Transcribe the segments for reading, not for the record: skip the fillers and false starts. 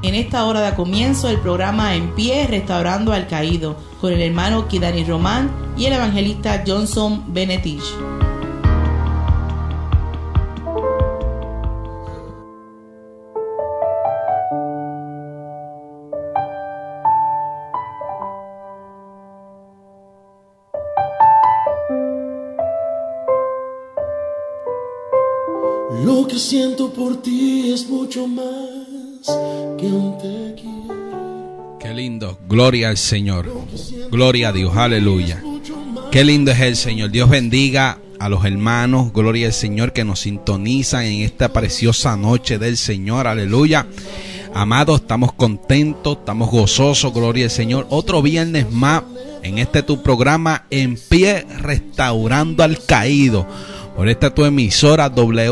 en esta hora da comienzo el programa En Pie, Restaurando al Caído, con el hermano Kidani Román y el evangelista Johnson Benetich. Lo que siento por ti es mucho más que un te quiero. Qué lindo, gloria al Señor, gloria a Dios, aleluya. Qué lindo es el Señor. Dios bendiga a los hermanos, gloria al Señor, que nos sintonizan en esta preciosa noche del Señor, aleluya. Amados, estamos contentos, estamos gozosos, gloria al Señor. Otro viernes más en este tu programa En Pie, Restaurando al Caído. Por esta tu emisora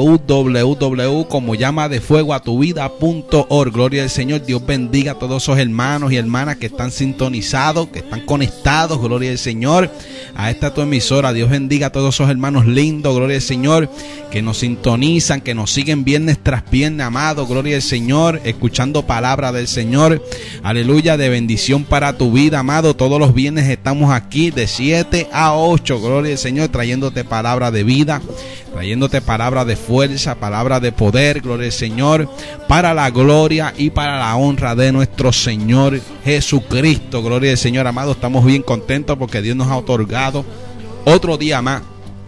www.comollamadefuegoatuvida.org. Gloria al Señor. Dios bendiga a todos esos hermanos y hermanas que están sintonizados, que están conectados, gloria al Señor, a esta tu emisora. Dios bendiga a todos esos hermanos lindos, gloria al Señor, que nos sintonizan, que nos siguen viernes tras viernes, amado, gloria al Señor, escuchando palabra del Señor, aleluya, de bendición para tu vida, amado. Todos los viernes estamos aquí de 7 a 8, gloria al Señor, trayéndote palabra de vida, trayéndote palabra de fuerza, palabra de poder, gloria al Señor, para la gloria y para la honra de nuestro Señor Jesucristo, gloria al Señor, amado. Estamos bien contentos porque Dios nos ha otorgado otro día más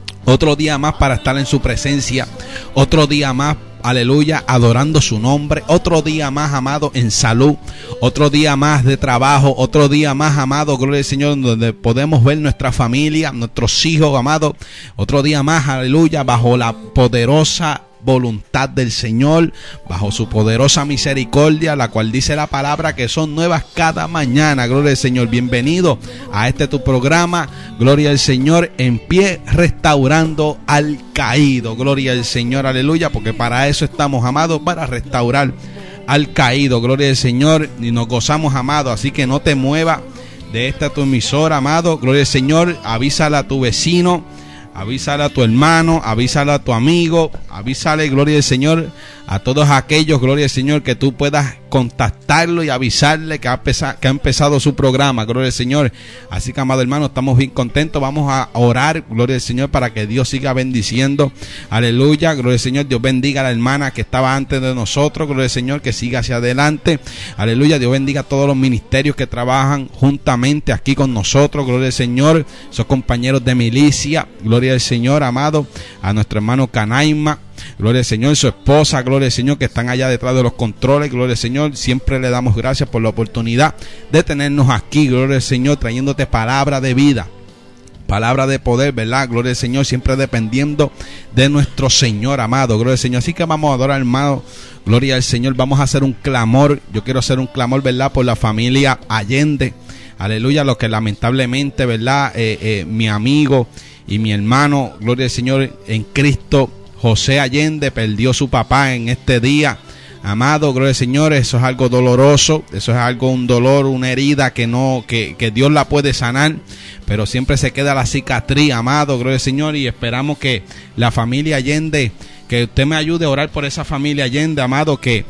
para estar en su presencia, otro día más, aleluya, adorando su nombre, otro día más, amado, en salud, otro día más de trabajo, otro día más, amado, gloria al Señor, donde podemos ver nuestra familia, nuestros hijos, amado, otro día más, aleluya, bajo la poderosa voluntad del Señor, bajo su poderosa misericordia, la cual dice la palabra que son nuevas cada mañana, gloria al Señor. Bienvenido a este tu programa, gloria al Señor, En Pie, Restaurando al Caído, gloria al Señor, aleluya, porque para eso estamos, amados, para restaurar al caído, gloria al Señor, y nos gozamos, amado, así que no te muevas de esta tu emisora, amado, gloria al Señor. Avísale a tu vecino, avísale a tu hermano, avísale a tu amigo, avísale, gloria al Señor, a todos aquellos, gloria al Señor, que tú puedas contactarlo y avisarle que ha empezado su programa, gloria al Señor. Así que, amado hermano, estamos bien contentos. Vamos a orar, gloria al Señor, para que Dios siga bendiciendo, aleluya, gloria al Señor. Dios bendiga a la hermana que estaba antes de nosotros, gloria al Señor, que siga hacia adelante, aleluya. Dios bendiga a todos los ministerios que trabajan juntamente aquí con nosotros, gloria al Señor, esos compañeros de milicia, gloria al Señor, amado, a nuestro hermano Canaima, gloria al Señor, su esposa, gloria al Señor, que están allá detrás de los controles, gloria al Señor. Siempre le damos gracias por la oportunidad de tenernos aquí, gloria al Señor, trayéndote palabra de vida, palabra de poder, ¿verdad? Gloria al Señor, siempre dependiendo de nuestro Señor, amado, gloria al Señor. Así que vamos a adorar, hermano, gloria al Señor. Vamos a hacer un clamor. Yo quiero hacer un clamor, ¿verdad?, por la familia Allende, aleluya, lo que lamentablemente, ¿verdad?, mi amigo y mi hermano, gloria al Señor, en Cristo, José Allende, perdió su papá en este día, amado, gloria al Señor. Eso es algo doloroso, eso es algo, un dolor, una herida que Dios la puede sanar, pero siempre se queda la cicatriz, amado, gloria al Señor. Y esperamos que la familia Allende, que usted me ayude a orar por esa familia Allende, amado, que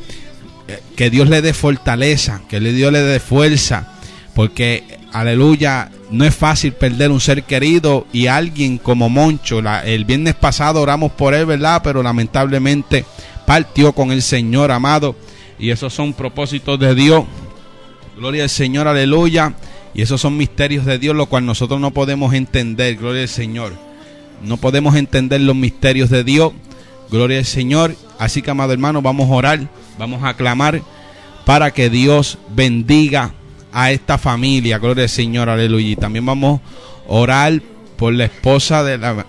Dios le dé fortaleza, que Dios le dé fuerza, porque, aleluya, no es fácil perder un ser querido y alguien como Moncho. El viernes pasado oramos por él, ¿verdad?, pero lamentablemente partió con el Señor, amado, y esos son propósitos de Dios, gloria al Señor, aleluya, y esos son misterios de Dios, lo cual nosotros no podemos entender, gloria al Señor. No podemos entender los misterios de Dios, gloria al Señor. Así que, amado hermano, vamos a orar, vamos a clamar para que Dios bendiga a esta familia, gloria al Señor, aleluya. Y también vamos a orar por la esposa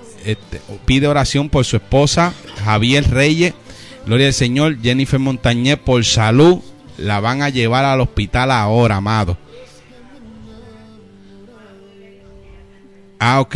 pide oración por su esposa Javier Reyes, gloria al Señor. Jennifer Montañez, por salud, la van a llevar al hospital ahora, amado. Ok,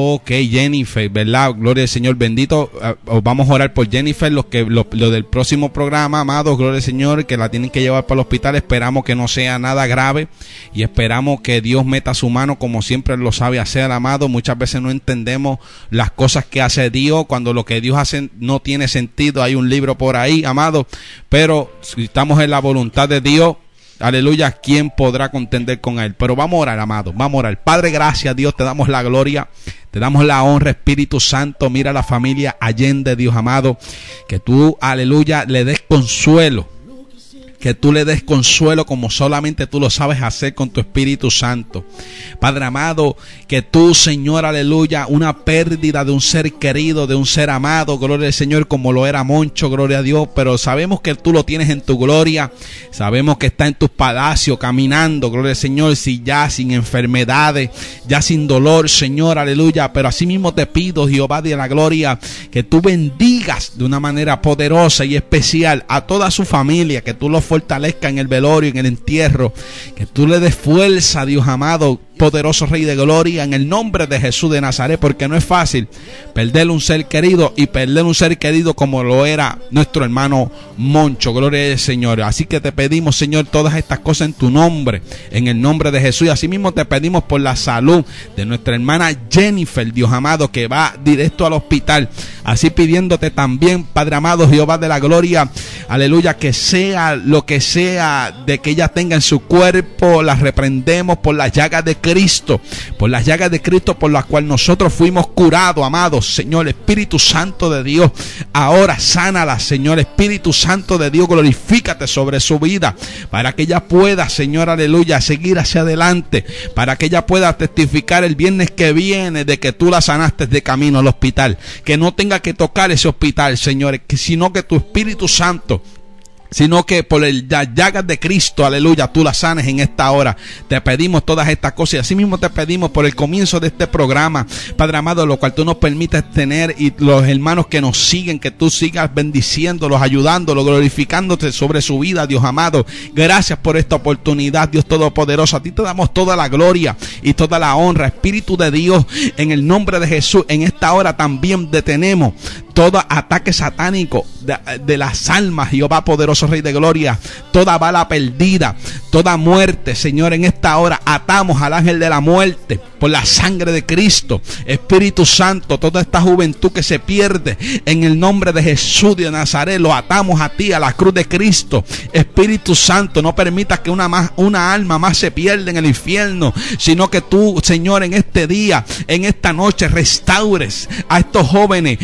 Jennifer, ¿verdad? Gloria al Señor, bendito. Vamos a orar por Jennifer, lo del próximo programa, amados, gloria al Señor, que la tienen que llevar para el hospital. Esperamos que no sea nada grave y esperamos que Dios meta su mano como siempre lo sabe hacer, amado. Muchas veces no entendemos las cosas que hace Dios, cuando lo que Dios hace no tiene sentido. Hay un libro por ahí, amado, pero si estamos en la voluntad de Dios, aleluya, ¿quién podrá contender con él? Pero vamos a orar, amado, vamos a orar. Padre, gracias, Dios, te damos la gloria, te damos la honra, Espíritu Santo. Mira a la familia Allende, Dios amado, que tú, aleluya, le des consuelo, que tú le des consuelo como solamente tú lo sabes hacer con tu Espíritu Santo. Padre amado, que tú, Señor, aleluya, una pérdida de un ser querido, de un ser amado, gloria al Señor, como lo era Moncho, gloria a Dios, pero sabemos que tú lo tienes en tu gloria, sabemos que está en tus palacios caminando, gloria al Señor, si ya sin enfermedades, ya sin dolor, Señor, aleluya, pero así mismo te pido, Jehová de la gloria, que tú bendigas de una manera poderosa y especial a toda su familia, que tú lo fortalezca en el velorio, en el entierro, que tú le des fuerza, Dios amado, poderoso Rey de Gloria, en el nombre de Jesús de Nazaret, porque no es fácil perder un ser querido y perder un ser querido como lo era nuestro hermano Moncho, gloria al Señor. Así que te pedimos, Señor, todas estas cosas en tu nombre, en el nombre de Jesús, y así mismo te pedimos por la salud de nuestra hermana Jennifer, Dios amado, que va directo al hospital, así pidiéndote también, Padre amado, Jehová de la gloria, aleluya, que sea lo que sea de que ella tenga en su cuerpo, la reprendemos por las llagas de Cristo, por las llagas de Cristo, por las cuales nosotros fuimos curados, amados. Señor, Espíritu Santo de Dios, ahora sánala, Señor, Espíritu Santo de Dios, glorifícate sobre su vida, para que ella pueda, Señor, aleluya, seguir hacia adelante, para que ella pueda testificar el viernes que viene de que tú la sanaste de camino al hospital, que no tenga que tocar ese hospital, Señor, sino que tu Espíritu Santo, sino que por las llagas de Cristo, aleluya, tú la sanes en esta hora. Te pedimos todas estas cosas, y así mismo te pedimos por el comienzo de este programa, Padre amado, lo cual tú nos permites tener, y los hermanos que nos siguen, que tú sigas bendiciéndolos, ayudándolos, glorificándote sobre su vida, Dios amado. Gracias por esta oportunidad, Dios Todopoderoso. A ti te damos toda la gloria y toda la honra, Espíritu de Dios, en el nombre de Jesús. En esta hora también detenemos todo ataque satánico de las almas, Jehová poderoso Rey de Gloria, toda bala perdida, toda muerte, Señor, en esta hora atamos al ángel de la muerte por la sangre de Cristo. Espíritu Santo, toda esta juventud que se pierde, en el nombre de Jesús de Nazaret, lo atamos a ti, a la cruz de Cristo. Espíritu Santo, no permitas que una alma más se pierda en el infierno, sino que tú, Señor, en este día, en esta noche, restaures a estos jóvenes,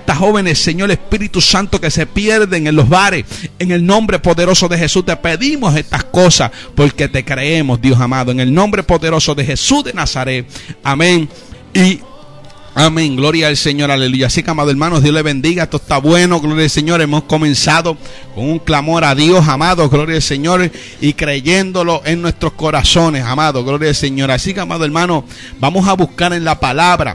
Señor, Espíritu Santo, que se pierden en los bares. En el nombre poderoso de Jesús te pedimos estas cosas, porque te creemos, Dios amado, en el nombre poderoso de Jesús de Nazaret. Amén y amén. Gloria al Señor, aleluya. Así que, amados hermanos, Dios les bendiga. Esto está bueno, gloria al Señor. Hemos comenzado con un clamor a Dios, amados, gloria al Señor, y creyéndolo en nuestros corazones, amados, gloria al Señor. Así que, amados hermanos, vamos a buscar en la palabra,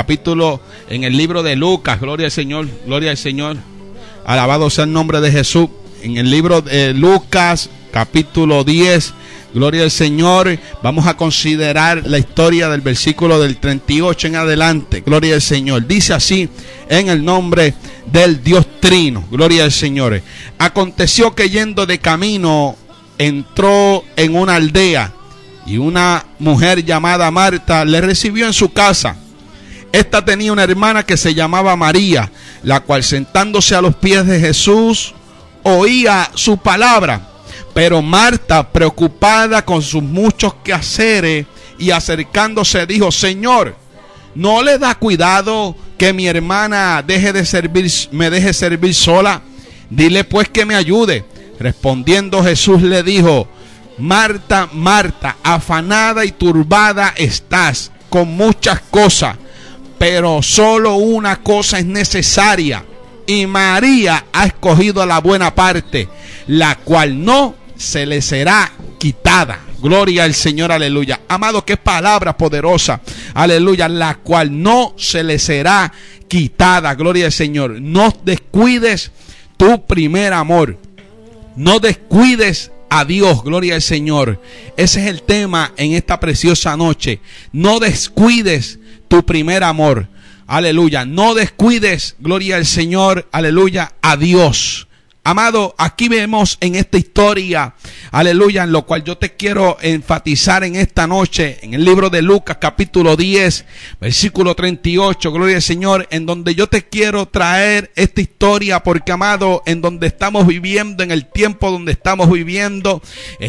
en el libro de Lucas, gloria al Señor, gloria al Señor. Alabado sea el nombre de Jesús. En el libro de Lucas, capítulo 10, gloria al Señor. Vamos a considerar la historia del versículo del 38 en adelante. Gloria al Señor. Dice así, en el nombre del Dios Trino. Gloria al Señor. Aconteció que yendo de camino, entró en una aldea, y una mujer llamada Marta le recibió en su casa. Esta tenía una hermana que se llamaba María, la cual, sentándose a los pies de Jesús, oía su palabra. Pero Marta, preocupada con sus muchos quehaceres, y acercándose, dijo: Señor, ¿no le da cuidado que mi hermana me deje servir sola? Dile pues que me ayude. Respondiendo Jesús le dijo: Marta, Marta, afanada y turbada estás con muchas cosas, pero solo una cosa es necesaria, y María ha escogido la buena parte, la cual no se le será quitada. Gloria al Señor, aleluya. Amado, qué palabra poderosa, aleluya, la cual no se le será quitada. Gloria al Señor. No descuides tu primer amor, no descuides a Dios. Gloria al Señor. Ese es el tema en esta preciosa noche. No descuides tu primer amor. Aleluya. No descuides, gloria al Señor, aleluya, a Dios. Amado, aquí vemos en esta historia, aleluya, en lo cual yo te quiero enfatizar en esta noche, en el libro de Lucas capítulo 10, versículo 38, gloria al Señor, en donde yo te quiero traer esta historia, porque amado, en donde estamos viviendo, en el tiempo donde estamos viviendo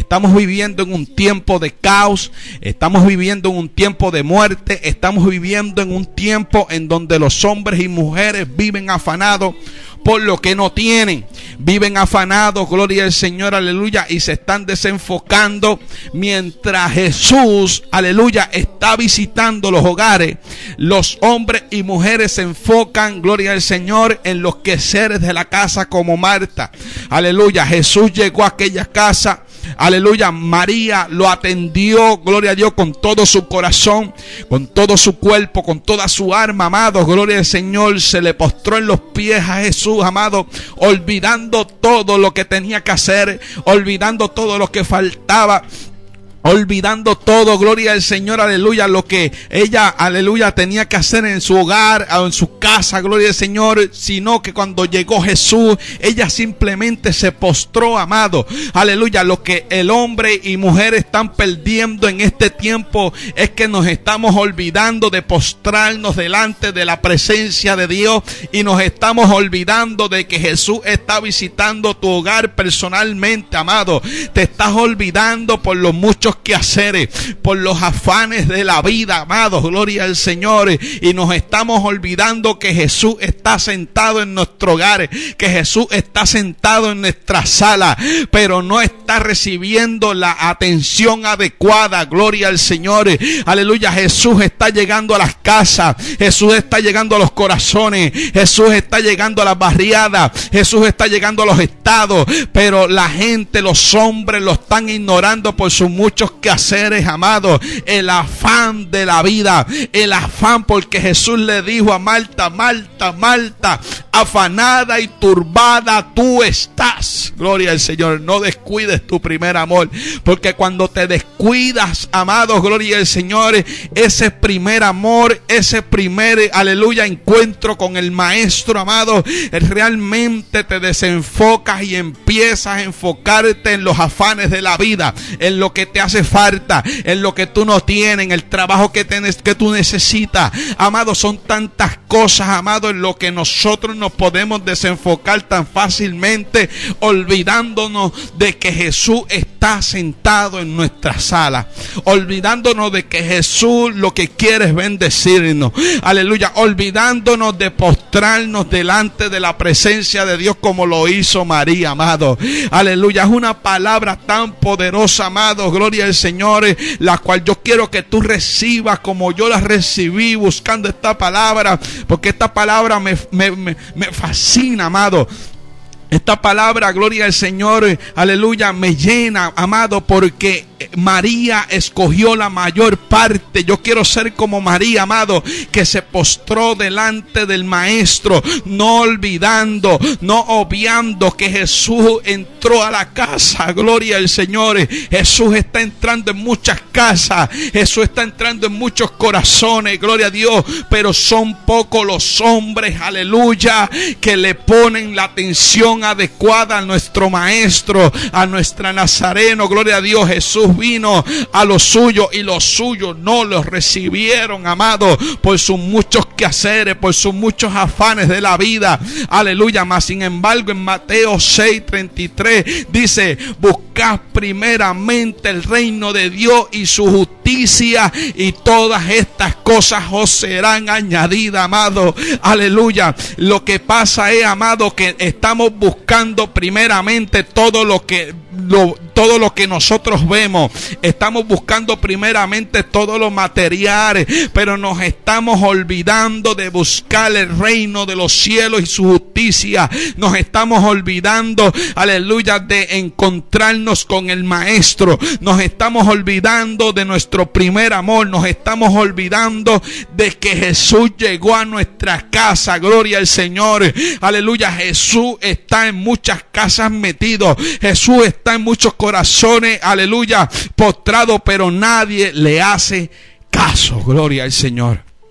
en un tiempo de caos, estamos viviendo en un tiempo de muerte, estamos viviendo en un tiempo en donde los hombres y mujeres viven afanados por lo que no tienen, viven afanados, gloria al Señor, aleluya, y se están desenfocando, mientras Jesús, aleluya, está visitando los hogares. Los hombres y mujeres se enfocan, gloria al Señor, en los quehaceres de la casa, como Marta, aleluya. Jesús llegó a aquella casa, aleluya, María lo atendió, gloria a Dios, con todo su corazón, con todo su cuerpo, con toda su alma, amado, gloria al Señor. Se le postró en los pies a Jesús, amado, olvidando todo lo que tenía que hacer, olvidando todo lo que faltaba, olvidando todo, gloria al Señor, aleluya, lo que ella, aleluya, tenía que hacer en su hogar o en su casa, gloria al Señor, sino que cuando llegó Jesús, ella simplemente se postró, amado, aleluya. Lo que el hombre y mujer están perdiendo en este tiempo es que nos estamos olvidando de postrarnos delante de la presencia de Dios, y nos estamos olvidando de que Jesús está visitando tu hogar personalmente, amado. Te estás olvidando por los muchos quehaceres, por los afanes de la vida, amados, gloria al Señor, y nos estamos olvidando que Jesús está sentado en nuestro hogar, que Jesús está sentado en nuestra sala, pero no está recibiendo la atención adecuada, gloria al Señor, aleluya. Jesús está llegando a las casas, Jesús está llegando a los corazones, Jesús está llegando a las barriadas, Jesús está llegando a los estados, pero la gente, los hombres lo están ignorando por sus muchos quehaceres, amado. El afán de la vida, el afán, porque Jesús le dijo a Marta: Marta, Marta, afanada y turbada tú estás, gloria al Señor. No descuides tu primer amor, porque cuando te descuidas, amado, gloria al Señor, ese primer amor, ese primer, aleluya, encuentro con el Maestro, amado, realmente te desenfocas y empiezas a enfocarte en los afanes de la vida, en lo que te hace falta, en lo que tú no tienes, en el trabajo que tú necesitas, amado. Son tantas cosas, amado, en lo que nosotros nos podemos desenfocar tan fácilmente, olvidándonos de que Jesús está sentado en nuestra sala, olvidándonos de que Jesús lo que quiere es bendecirnos, aleluya, olvidándonos de postrarnos delante de la presencia de Dios como lo hizo María, amado, aleluya. Es una palabra tan poderosa, amado, gloria al Señor, la cual yo quiero que tú recibas como yo la recibí buscando esta palabra, porque esta palabra me fascina, amado. Esta palabra, gloria al Señor, aleluya, me llena, amado, porque María escogió la mayor parte. Yo quiero ser como María, amado, que se postró delante del Maestro, no olvidando, no obviando que Jesús entró a la casa, gloria al Señor. Jesús está entrando en muchas casas, Jesús está entrando en muchos corazones, gloria a Dios, pero son pocos los hombres, aleluya, que le ponen la atención adecuada a nuestro Maestro, a nuestra Nazareno, gloria a Dios. Jesús vino a los suyos y los suyos no los recibieron, amado, por sus muchos quehaceres, por sus muchos afanes de la vida, aleluya. Mas sin embargo, en Mateo 6:33 dice: buscad primeramente el reino de Dios y su justicia, y todas estas cosas os serán añadidas, amado, aleluya. Lo que pasa es, amado, que estamos buscando primeramente todo lo que nosotros vemos, estamos buscando primeramente todo lo material, pero nos estamos olvidando de buscar el reino de los cielos y su justicia. Nos estamos olvidando, aleluya, de encontrarnos con el Maestro. Nos estamos olvidando de nuestro primer amor. Nos estamos olvidando de que Jesús llegó a nuestra casa, gloria al Señor, aleluya. Jesús está en muchas casas metido, Jesús está en muchos corazones, aleluya, postrado, pero nadie le hace caso, gloria al Señor.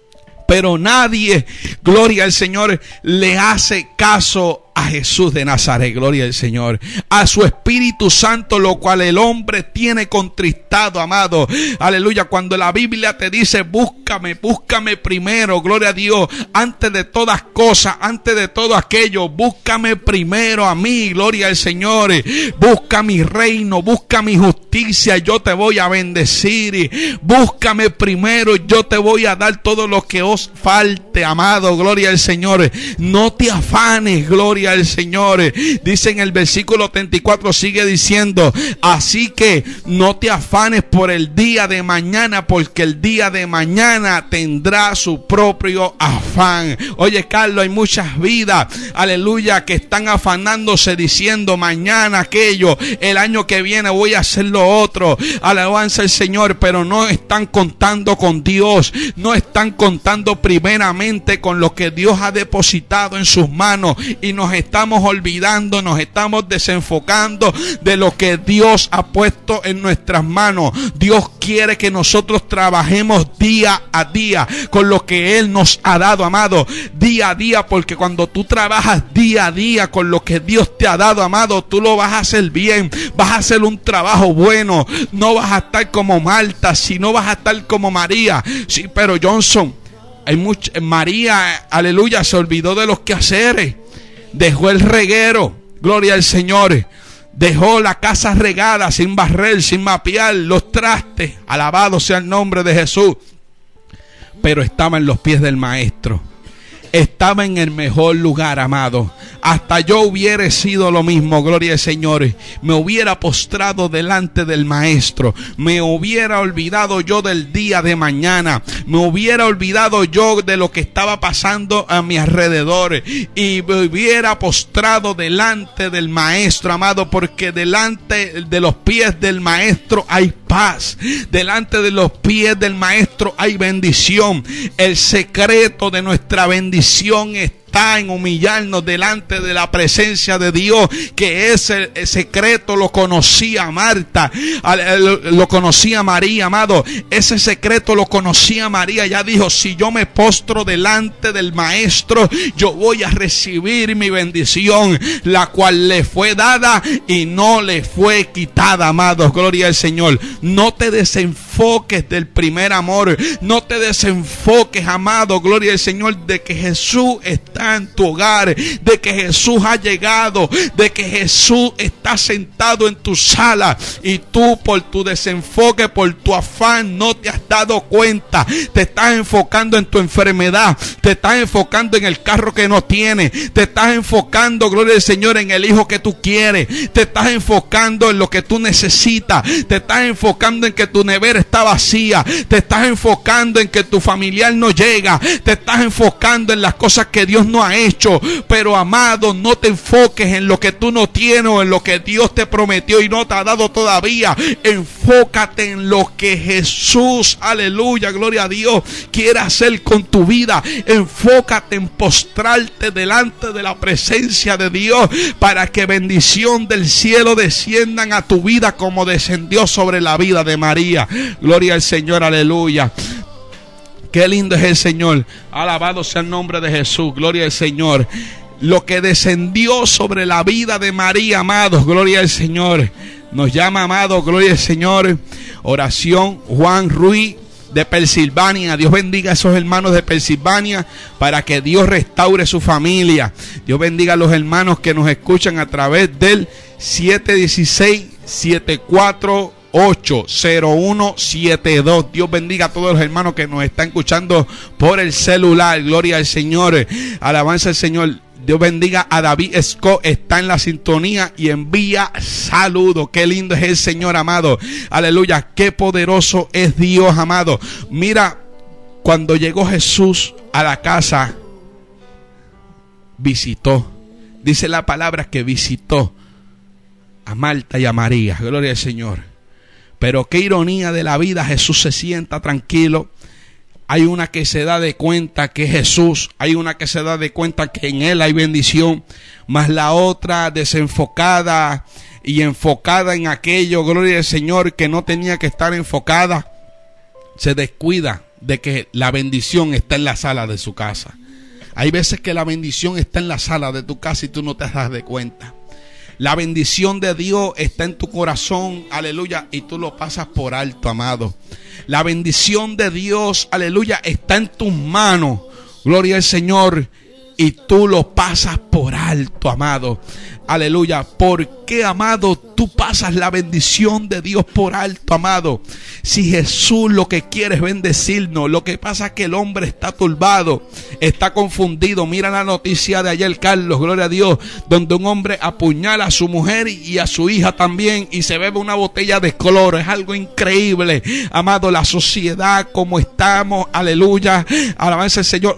Pero nadie, gloria al Señor, le hace caso a Jesús de Nazaret, gloria al Señor, a su Espíritu Santo, lo cual el hombre tiene contristado, amado, aleluya. Cuando la Biblia te dice búscame primero, gloria a Dios, antes de todas cosas, antes de todo aquello, búscame primero a mí, gloria al Señor, busca mi reino, busca mi justicia, yo te voy a bendecir, búscame primero, yo te voy a dar todo lo que os falte, amado, gloria al Señor. No te afanes, gloria al Señor. Dice en el versículo 34, sigue diciendo, así que no te afanes por el día de mañana, porque el día de mañana tendrá su propio afán. Oye, Carlos, hay muchas vidas, aleluya, que están afanándose diciendo mañana aquello, el año que viene voy a hacer lo otro, alabanza al Señor, pero no están contando con Dios, no están contando primeramente con lo que Dios ha depositado en sus manos, y nos estamos olvidando, nos estamos desenfocando de lo que Dios ha puesto en nuestras manos. Dios quiere que nosotros trabajemos día a día con lo que Él nos ha dado, amado, día a día, porque cuando tú trabajas día a día con lo que Dios te ha dado, amado, tú lo vas a hacer bien, vas a hacer un trabajo bueno, no vas a estar como Marta, sino vas a estar como María. Sí, pero Johnson, María, aleluya, se olvidó de los quehaceres. Dejó el reguero, gloria al Señor. Dejó la casa regada, sin barrer, sin mapear, los trastes. Alabado sea el nombre de Jesús. Pero estaba en los pies del Maestro. Estaba en el mejor lugar, amado. Hasta yo hubiera sido lo mismo, gloria al Señor. Me hubiera postrado delante del Maestro. Me hubiera olvidado yo del día de mañana. Me hubiera olvidado yo de lo que estaba pasando a mi alrededor. Y me hubiera postrado delante del Maestro, amado. Porque delante de los pies del Maestro hay paz. Delante de los pies del Maestro hay bendición. El secreto de nuestra bendición está en humillarnos delante de la presencia de Dios, que ese secreto lo conocía Marta, lo conocía María, amado. Ese secreto lo conocía María. Ya dijo, si yo me postro delante del Maestro, yo voy a recibir mi bendición, la cual le fue dada y no le fue quitada, amados, gloria al Señor. No te desenfoques del primer amor, no te desenfoques, amado, gloria al Señor, de que Jesús está en tu hogar, de que Jesús ha llegado, de que Jesús está sentado en tu sala, y tú por tu desenfoque, por tu afán, no te has dado cuenta. Te estás enfocando en tu enfermedad, te estás enfocando en el carro que no tienes, te estás enfocando, gloria al Señor, en el hijo que tú quieres, te estás enfocando en lo que tú necesitas, te estás enfocando en que tu nevera está vacía, te estás enfocando en que tu familiar no llega, te estás enfocando en las cosas que Dios no ha hecho. Pero, amado, no te enfoques en lo que tú no tienes o en lo que Dios te prometió y no te ha dado todavía. Enfócate en lo que Jesús, aleluya, gloria a Dios, quiere hacer con tu vida. Enfócate en postrarte delante de la presencia de Dios, para que bendición del cielo desciendan a tu vida como descendió sobre la vida de María. Gloria al Señor, aleluya. Qué lindo es el Señor. Alabado sea el nombre de Jesús. Gloria al Señor. Lo que descendió sobre la vida de María, amados, gloria al Señor. Nos llama, amados, gloria al Señor. Oración Juan Ruiz de Pensilvania. Dios bendiga a esos hermanos de Pensilvania, para que Dios restaure su familia. Dios bendiga a los hermanos que nos escuchan a través del 716-748-0172. Dios bendiga a todos los hermanos que nos están escuchando por el celular. Gloria al Señor. Alabanza al Señor. Dios bendiga a David Scott, está en la sintonía y envía saludos. Qué lindo es el Señor, amado. Aleluya, qué poderoso es Dios, amado. Mira, cuando llegó Jesús a la casa, visitó. Dice la palabra que visitó a Marta y a María. Gloria al Señor. Pero qué ironía de la vida, Jesús se sienta tranquilo. Hay una que se da de cuenta que es Jesús, hay una que se da de cuenta que en Él hay bendición, más la otra desenfocada y enfocada en aquello, gloria al Señor, que no tenía que estar enfocada. se descuida de que la bendición está en la sala de su casa. Hay veces que la bendición está en la sala de tu casa y tú no te das de cuenta. La bendición de Dios está en tu corazón, aleluya, y tú lo pasas por alto, amado. La bendición de Dios, aleluya, está en tus manos, gloria al Señor, y tú lo pasas por alto, amado. Aleluya. ¿Por qué, amado, tú pasas la bendición de Dios por alto, amado? Si Jesús lo que quiere es bendecirnos, lo que pasa es que el hombre está turbado, está confundido. Mira la noticia de ayer, Carlos, gloria a Dios, donde un hombre apuñala a su mujer y a su hija también y se bebe una botella de cloro. Es algo increíble, amado, la sociedad como estamos, aleluya, alabanza al Señor,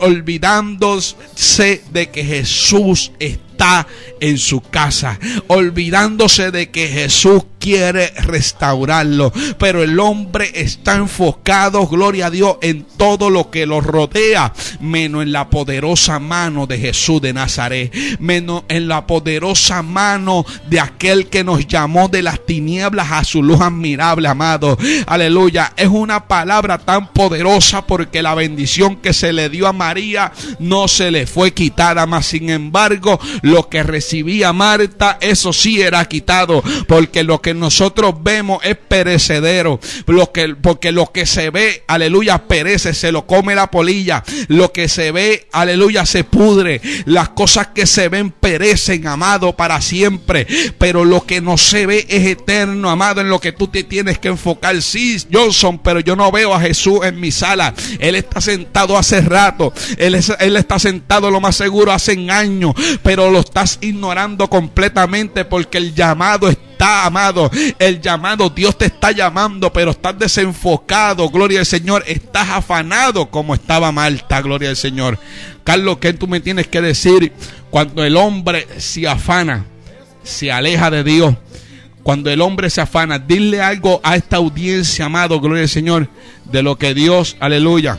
olvidándose de que Jesús está en su casa, olvidándose de que Jesús quiere restaurarlo, pero el hombre está enfocado, gloria a Dios, en todo lo que lo rodea, menos en la poderosa mano de Jesús de Nazaret, menos en la poderosa mano de aquel que nos llamó de las tinieblas a su luz admirable, amado. Aleluya. Es una palabra tan poderosa porque la bendición que se le dio a María no se le fue quitada, mas sin embargo lo que recibía Marta, eso sí era quitado, porque lo que nosotros vemos es perecedero, porque lo que se ve, aleluya, perece, se lo come la polilla. Lo que se ve, aleluya, se pudre. Las cosas que se ven perecen, amado, para siempre, pero lo que no se ve es eterno, amado, en lo que tú te tienes que enfocar. Sí, Johnson, pero yo no veo a Jesús en mi sala. Él está sentado hace rato, él está sentado lo más seguro hace años, pero lo estás ignorando completamente porque el llamado está, amado, el llamado, Dios te está llamando, pero estás desenfocado, gloria al Señor, estás afanado como estaba Marta, gloria al Señor. Carlos, ¿qué tú me tienes que decir cuando el hombre se afana, se aleja de Dios? Cuando el hombre se afana, dile algo a esta audiencia, amado, gloria al Señor, de lo que Dios, aleluya.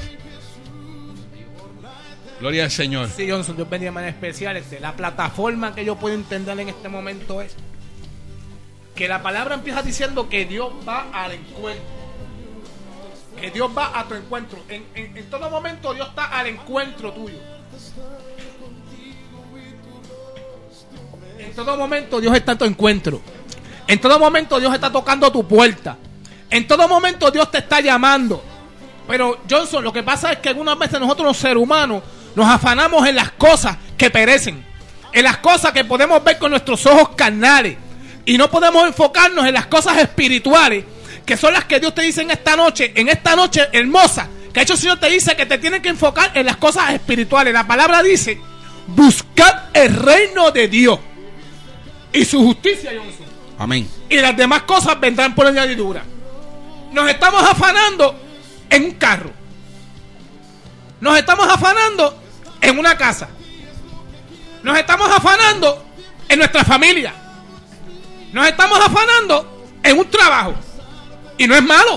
Gloria al Señor. Sí, Johnson, Dios bendiga de manera especial. La plataforma que yo puedo entender en este momento es que la palabra empieza diciendo que Dios va al encuentro. Que Dios va a tu encuentro. En todo momento Dios está al encuentro tuyo. En todo momento Dios está a tu encuentro. En todo momento Dios está tocando tu puerta. En todo momento Dios te está llamando. Pero Johnson, lo que pasa es que algunas veces nosotros los seres humanos nos afanamos en las cosas que perecen, en las cosas que podemos ver con nuestros ojos carnales, y no podemos enfocarnos en las cosas espirituales, que son las que Dios te dice en esta noche hermosa, que hecho el Señor te dice que te tienes que enfocar en las cosas espirituales. La palabra dice: buscad el reino de Dios y su justicia, Johnson. Amén. Y las demás cosas vendrán por añadidura. Nos estamos afanando en un carro, nos estamos afanando en una casa, nos estamos afanando en nuestra familia, nos estamos afanando en un trabajo, y no es malo,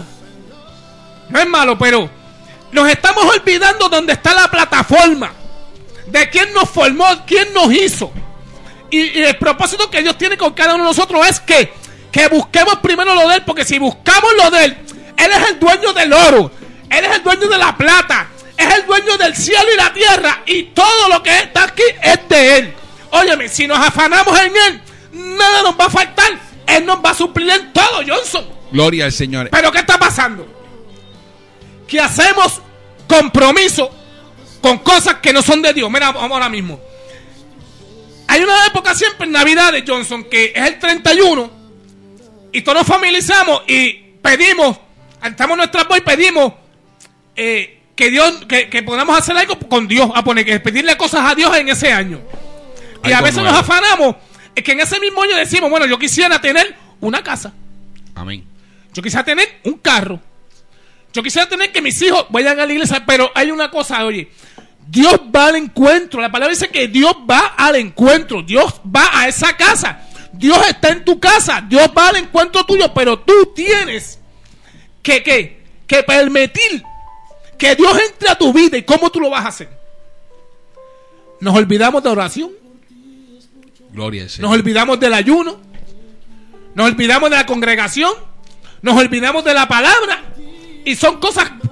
pero nos estamos olvidando dónde está la plataforma de quién nos formó, quién nos hizo, y el propósito que Dios tiene con cada uno de nosotros es que busquemos primero lo de Él, porque si buscamos lo de Él, Él es el dueño del oro, Él es el dueño de la plata, es el dueño del cielo y la tierra, y todo lo que está aquí es de Él. Óyeme, si nos afanamos en Él, nada nos va a faltar. Él nos va a suplir en todo, Johnson. Gloria al Señor. Pero ¿qué está pasando? Que hacemos compromiso con cosas que no son de Dios. Mira, vamos ahora mismo. Hay una época siempre en Navidades, Johnson, que es el 31, y todos nos familiarizamos y pedimos, estamos en nuestra voz y pedimos que Dios, que podamos hacer algo con Dios, que pedirle cosas a Dios en ese año. Y a veces nos afanamos, es que en ese mismo año decimos, bueno, yo quisiera tener una casa. Amén. Yo quisiera tener un carro. Yo quisiera tener que mis hijos vayan a la iglesia, pero hay una cosa, oye, Dios va al encuentro. La palabra dice que Dios va al encuentro. Dios va a esa casa. Dios está en tu casa. Dios va al encuentro tuyo, pero tú tienes que permitir que Dios entre a tu vida. ¿Y cómo tú lo vas a hacer? Nos olvidamos de oración. Gloria al Señor. Nos olvidamos del ayuno. Nos olvidamos de la congregación. Nos olvidamos de la palabra. Y son cosas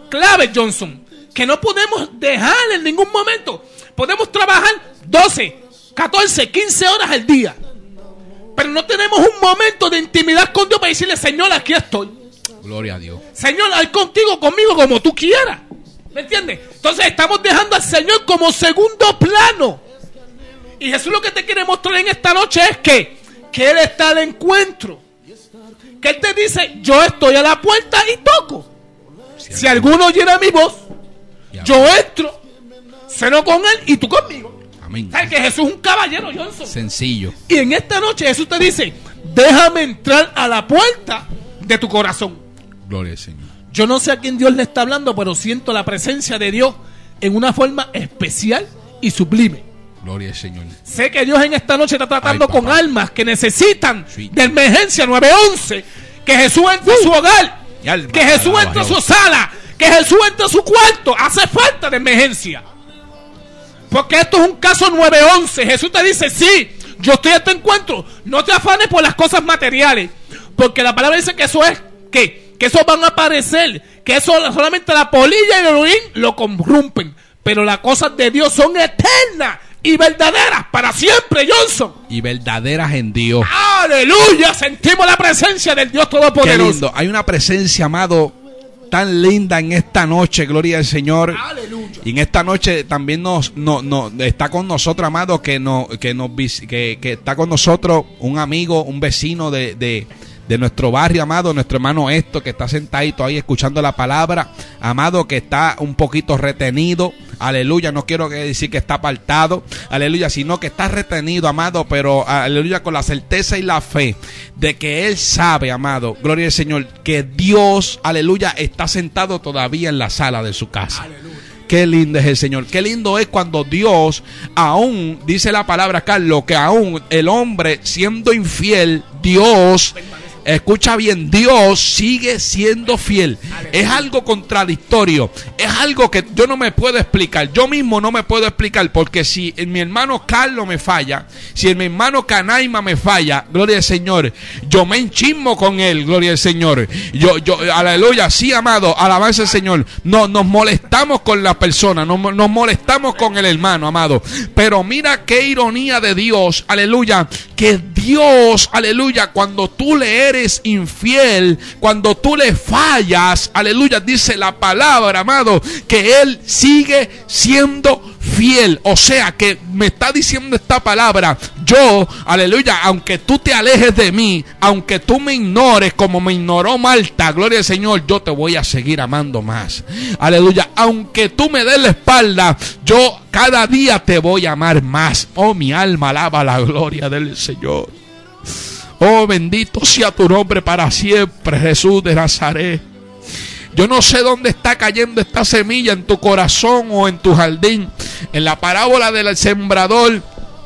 claves, Johnson, que no podemos dejar en ningún momento. Podemos trabajar 12, 14, 15 horas al día, pero no tenemos un momento de intimidad con Dios para decirle: Señor, aquí estoy. Gloria a Dios. Señor, haz contigo, conmigo, como tú quieras. ¿Me entiendes? Entonces estamos dejando al Señor como segundo plano. Y Jesús lo que te quiere mostrar en esta noche es que Él está al encuentro. Que Él te dice: yo estoy a la puerta y toco. Si alguno oyera mi voz, yo entro, ceno con Él y tú conmigo. Amén. ¿Sabes que Jesús es un caballero, Johnson? Sencillo. Y en esta noche Jesús te dice: déjame entrar a la puerta de tu corazón. Gloria al Señor. Yo no sé a quién Dios le está hablando, pero siento la presencia de Dios en una forma especial y sublime. Gloria al Señor. Sé que Dios en esta noche está tratando con almas que necesitan Sí. de emergencia 911. Que Jesús entre a su hogar, que Jesús entre a su sala, que Jesús entre a su cuarto. Hace falta de emergencia, porque esto es un caso 911. Jesús te dice: sí, yo estoy a tu encuentro. No te afanes por las cosas materiales, porque la palabra dice que eso es que eso van a aparecer, que eso solamente la polilla y el orín lo corrompen, pero las cosas de Dios son eternas y verdaderas para siempre, Johnson. Y verdaderas en Dios. ¡Aleluya! Sentimos la presencia del Dios Qué Todopoderoso. lindo. Hay una presencia, amado, tan linda en esta noche. Gloria al Señor. ¡Aleluya! Y en esta noche también está con nosotros, amado, que está con nosotros un amigo, un vecino de nuestro barrio, amado, nuestro hermano Esto, que está sentadito ahí escuchando la palabra, amado, que está un poquito retenido. Aleluya, no quiero decir que está apartado, aleluya, sino que está retenido, amado, pero aleluya, con la certeza y la fe de que él sabe, amado, gloria al Señor, que Dios, aleluya, está sentado todavía en la sala de su casa. Aleluya. Qué lindo es el Señor. Qué lindo es cuando Dios, aún, dice la palabra, Carlos, que aún el hombre siendo infiel, Dios, escucha bien, Dios sigue siendo fiel. Es algo contradictorio. Es algo que yo no me puedo explicar. Yo mismo no me puedo explicar. Porque si mi hermano Carlos me falla, si mi hermano Canaima me falla, gloria al Señor, yo me enchismo con él, gloria al Señor. Yo, aleluya, sí, amado, alabanza al Señor. No, nos molestamos con la persona, nos molestamos con el hermano, amado. Pero mira qué ironía de Dios, aleluya, que Dios, aleluya, cuando tú le eres infiel, cuando tú le fallas, aleluya, dice la palabra, amado, que Él sigue siendo fiel. O sea que me está diciendo esta palabra: yo, aleluya, aunque tú te alejes de mí, aunque tú me ignores como me ignoró Marta, gloria al Señor, yo te voy a seguir amando más. Aleluya, aunque tú me des la espalda, yo cada día te voy a amar más. Oh, mi alma alaba la gloria del Señor. Oh, bendito sea tu nombre para siempre, Jesús de Nazaret. Yo no sé dónde está cayendo esta semilla, en tu corazón o en tu jardín. En la parábola del sembrador,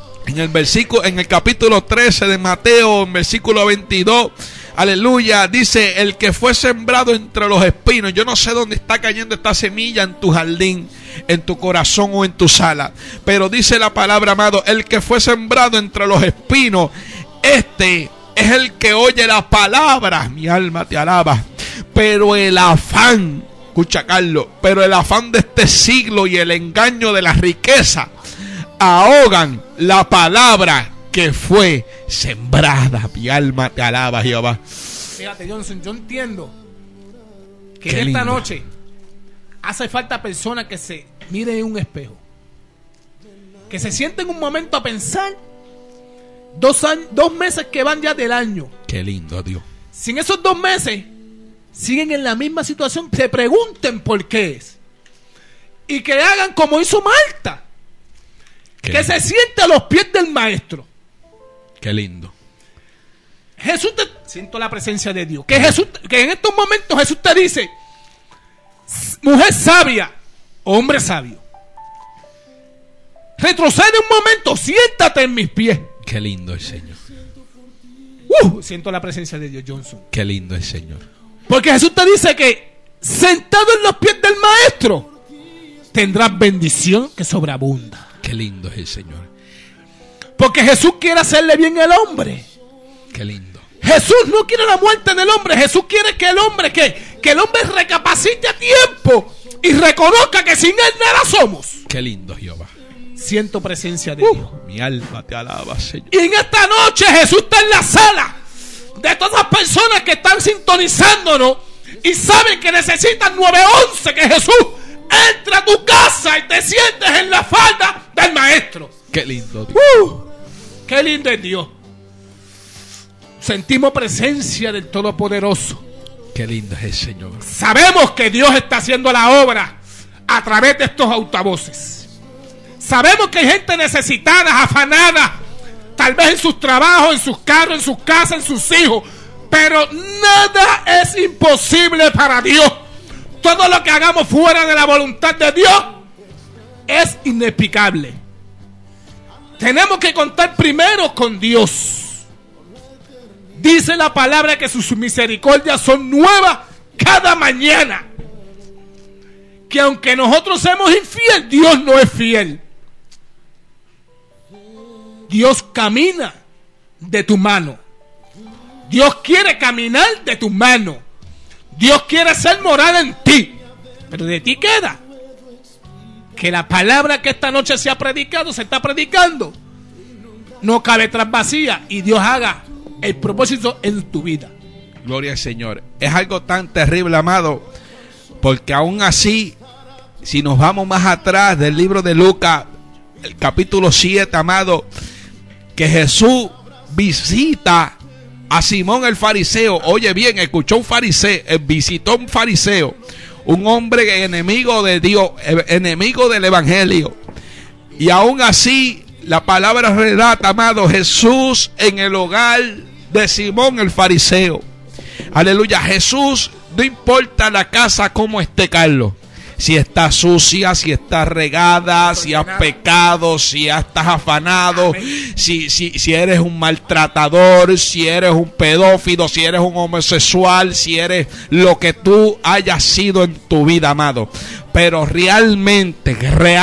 en el capítulo 13 de Mateo, en versículo 22, aleluya, dice: el que fue sembrado entre los espinos. Yo no sé dónde está cayendo esta semilla, en tu jardín, en tu corazón o en tu sala, pero dice la palabra, amado, el que fue sembrado entre los espinos, este es el que oye las palabras. Mi alma te alaba. Pero el afán, escucha, Carlos, pero el afán de este siglo y el engaño de la riqueza ahogan la palabra que fue sembrada. Mi alma te alaba, Jehová. Fíjate, Johnson, yo entiendo que Qué en esta lindo. noche hace falta personas que se miren en un espejo, que se sienten un momento a pensar 2 meses que van ya del año. Qué lindo, Dios. Si en esos 2 meses siguen en la misma situación, se pregunten por qué es. Y que hagan como hizo Marta. Qué Que lindo. se siente a los pies del maestro. Qué lindo. Jesús te... Siento la presencia de Dios. Que en estos momentos Jesús te dice: mujer sabia, hombre sabio, retrocede un momento, siéntate en mis pies. Qué lindo el Señor. Siento la presencia de Dios, Johnson. Qué lindo el Señor. Porque Jesús te dice que sentado en los pies del maestro tendrás bendición que sobreabunda. Qué lindo es el Señor. Porque Jesús quiere hacerle bien al hombre. Qué lindo. Jesús no quiere la muerte del hombre. Jesús quiere que el hombre que Que el hombre recapacite a tiempo y reconozca que sin Él nada somos. Qué lindo, Jehová. Siento presencia de Dios. Mi alma te alaba, Señor. Y en esta noche Jesús está en la sala de todas las personas que están sintonizándonos y saben que necesitan 911, que Jesús entre a tu casa y te sientes en la falda del Maestro. Qué lindo, Dios. Qué lindo es Dios. Sentimos presencia del Todopoderoso. Qué lindo es el Señor. Sabemos que Dios está haciendo la obra a través de estos altavoces. Sabemos que hay gente necesitada, afanada, tal vez en sus trabajos, en sus carros, en sus casas, en sus hijos. Pero nada es imposible para Dios. Todo lo que hagamos fuera de la voluntad de Dios es inexplicable. Tenemos que contar primero con Dios. Dice la palabra que sus misericordias son nuevas cada mañana. Que aunque nosotros seamos infieles, Dios no es fiel. Dios camina de tu mano. Dios quiere caminar de tu mano. Dios quiere ser morada en ti. Pero de ti queda que la palabra que esta noche se ha predicado, se está predicando, no cabe tras vacía y Dios haga el propósito en tu vida. Gloria al Señor. Es algo tan terrible, amado, porque aún así, si nos vamos más atrás del libro de Lucas, el capítulo 7, amado, que Jesús visita a Simón el fariseo. Oye bien, escuchó un fariseo, visitó un fariseo, un hombre enemigo de Dios, enemigo del evangelio. Y aún así, la palabra relata, amado, Jesús en el hogar de Simón el fariseo. Aleluya. Jesús, no importa la casa como esté, Carlos, si está sucia, si está regada, si has pecado, si estás afanado, si eres un maltratador, si eres un pedófilo, si eres un homosexual, si eres lo que tú hayas sido en tu vida, amado. Pero realmente,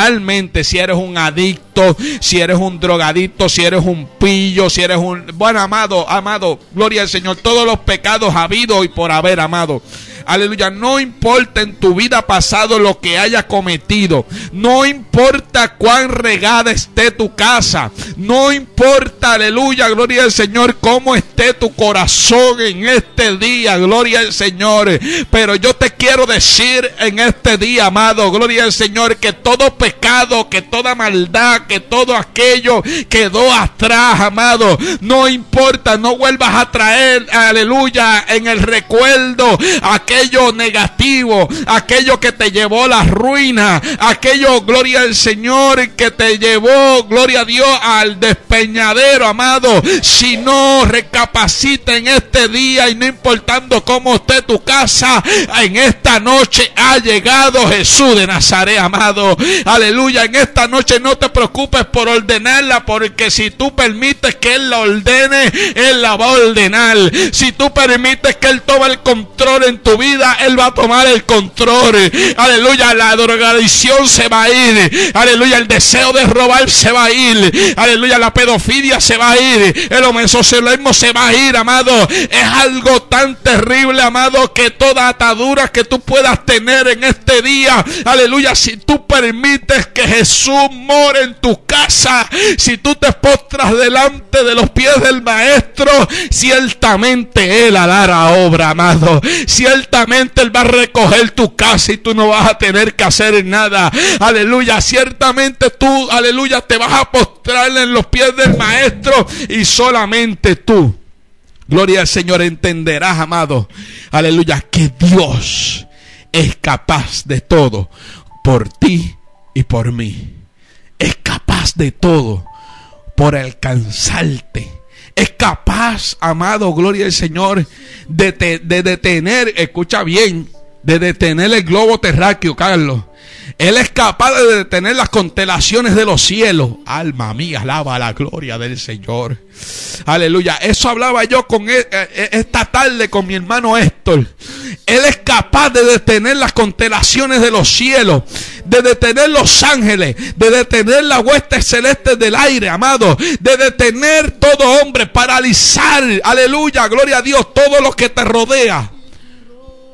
si eres un adicto, si eres un drogadicto, si eres un pillo, si eres un... Bueno, amado, gloria al Señor, todos los pecados habidos y por haber, amado. Aleluya, no importa en tu vida pasado lo que hayas cometido, no importa cuán regada esté tu casa, no importa, aleluya, gloria al Señor, cómo esté tu corazón en este día, gloria al Señor. Pero yo te quiero decir en este día, amado, gloria al Señor, que todo pecado, que toda maldad, que todo aquello quedó atrás, amado. No importa, no vuelvas a traer, aleluya, en el recuerdo aquello negativo, aquello que te llevó a la ruina, aquello, gloria al Señor, que te llevó, gloria a Dios, al despeñadero, amado. Si no recapacita en este día y no importando cómo esté tu casa, en esta noche ha llegado Jesús de Nazaret, amado. Aleluya, en esta noche no te preocupes por ordenarla, porque si tú permites que Él la ordene, Él la va a ordenar. Si tú permites que Él tome el control en tu vida, Él va a tomar el control. Aleluya, la drogadicción se va a ir. Aleluya, el deseo de robar se va a ir. Aleluya, la pedofilia se va a ir. El homosexualismo se va a ir, amado. Es algo tan terrible, amado, que toda atadura que tú puedas tener en este día, aleluya, si tú permites que Jesús more en tu casa, si tú te postras delante de los pies del Maestro, ciertamente Él hará obra, amado. Ciertamente Él va a recoger tu casa y tú no vas a tener que hacer nada. Aleluya, ciertamente tú, aleluya, te vas a postrar en los pies del Maestro y solamente tú, gloria al Señor, entenderás, amado, aleluya, que Dios es capaz de todo por ti y por mí. Es capaz de todo por alcanzarte. Es capaz, amado, gloria al Señor, de detener, escucha bien, de detener el globo terráqueo, Carlos. Él es capaz de detener las constelaciones de los cielos. Alma mía, alaba la gloria del Señor. Aleluya. Eso hablaba yo con esta tarde con mi hermano Héctor. Él es capaz de detener las constelaciones de los cielos, de detener los ángeles, de detener las huestes celestes del aire, amado, de detener todo hombre, paralizar, aleluya, gloria a Dios, todo lo que te rodea,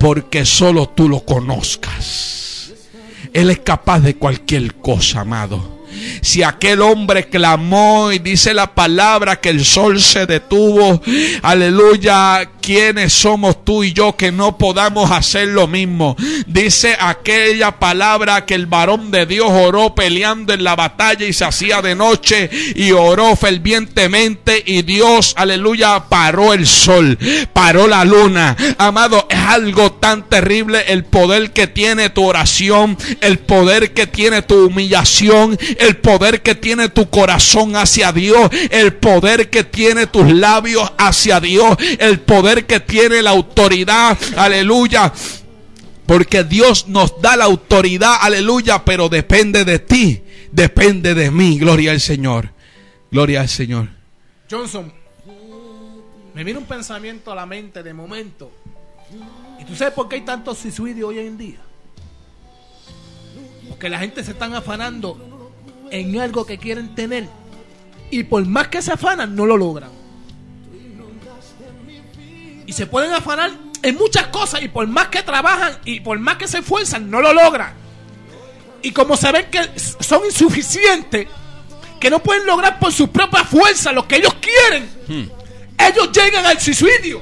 porque solo tú lo conozcas. Él es capaz de cualquier cosa, amado. Si aquel hombre clamó y dice la palabra que el sol se detuvo, aleluya, ¿quiénes somos tú y yo que no podamos hacer lo mismo? Dice aquella palabra que el varón de Dios oró peleando en la batalla y se hacía de noche y oró fervientemente y Dios, aleluya, paró el sol, paró la luna. Amado, es algo tan terrible el poder que tiene tu oración, el poder que tiene tu humillación, el poder que tiene tu corazón hacia Dios, el poder que tiene tus labios hacia Dios, el poder que tiene la autoridad, aleluya, porque Dios nos da la autoridad, aleluya, pero depende de ti, depende de mí. Gloria al Señor, gloria al Señor. Johnson, me viene un pensamiento a la mente de momento. ¿Y tú sabes por qué hay tantos suicidios hoy en día? Porque la gente se están afanando en algo que quieren tener y por más que se afanan no lo logran, y se pueden afanar en muchas cosas y por más que trabajan y por más que se esfuerzan no lo logran, y como se ven que son insuficientes, que no pueden lograr por sus propias fuerzas lo que ellos quieren, ellos llegan al suicidio,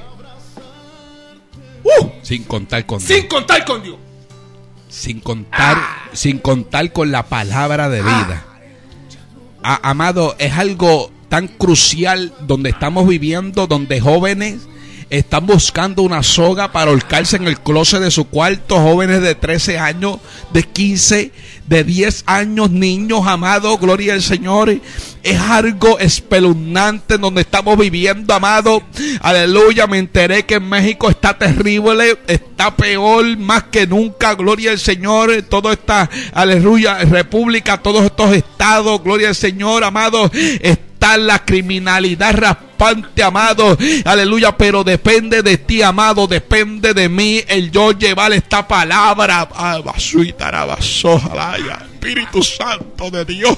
sin contar con Dios, sin contar con la palabra de vida. Amado, es algo tan crucial donde estamos viviendo, donde jóvenes están buscando una soga para ahorcarse en el closet de su cuarto, jóvenes de 13 años, de 15, de 10 años, niños, amado, gloria al Señor. Es algo espeluznante donde estamos viviendo, amado, aleluya. Me enteré que en México está terrible, está peor más que nunca, gloria al Señor. Toda esta, aleluya, república, todos estos estados, gloria al Señor, amado, está la criminalidad rampante, amado, aleluya, pero depende de ti, amado, depende de mí el yo llevar esta palabra. Espíritu Santo de Dios,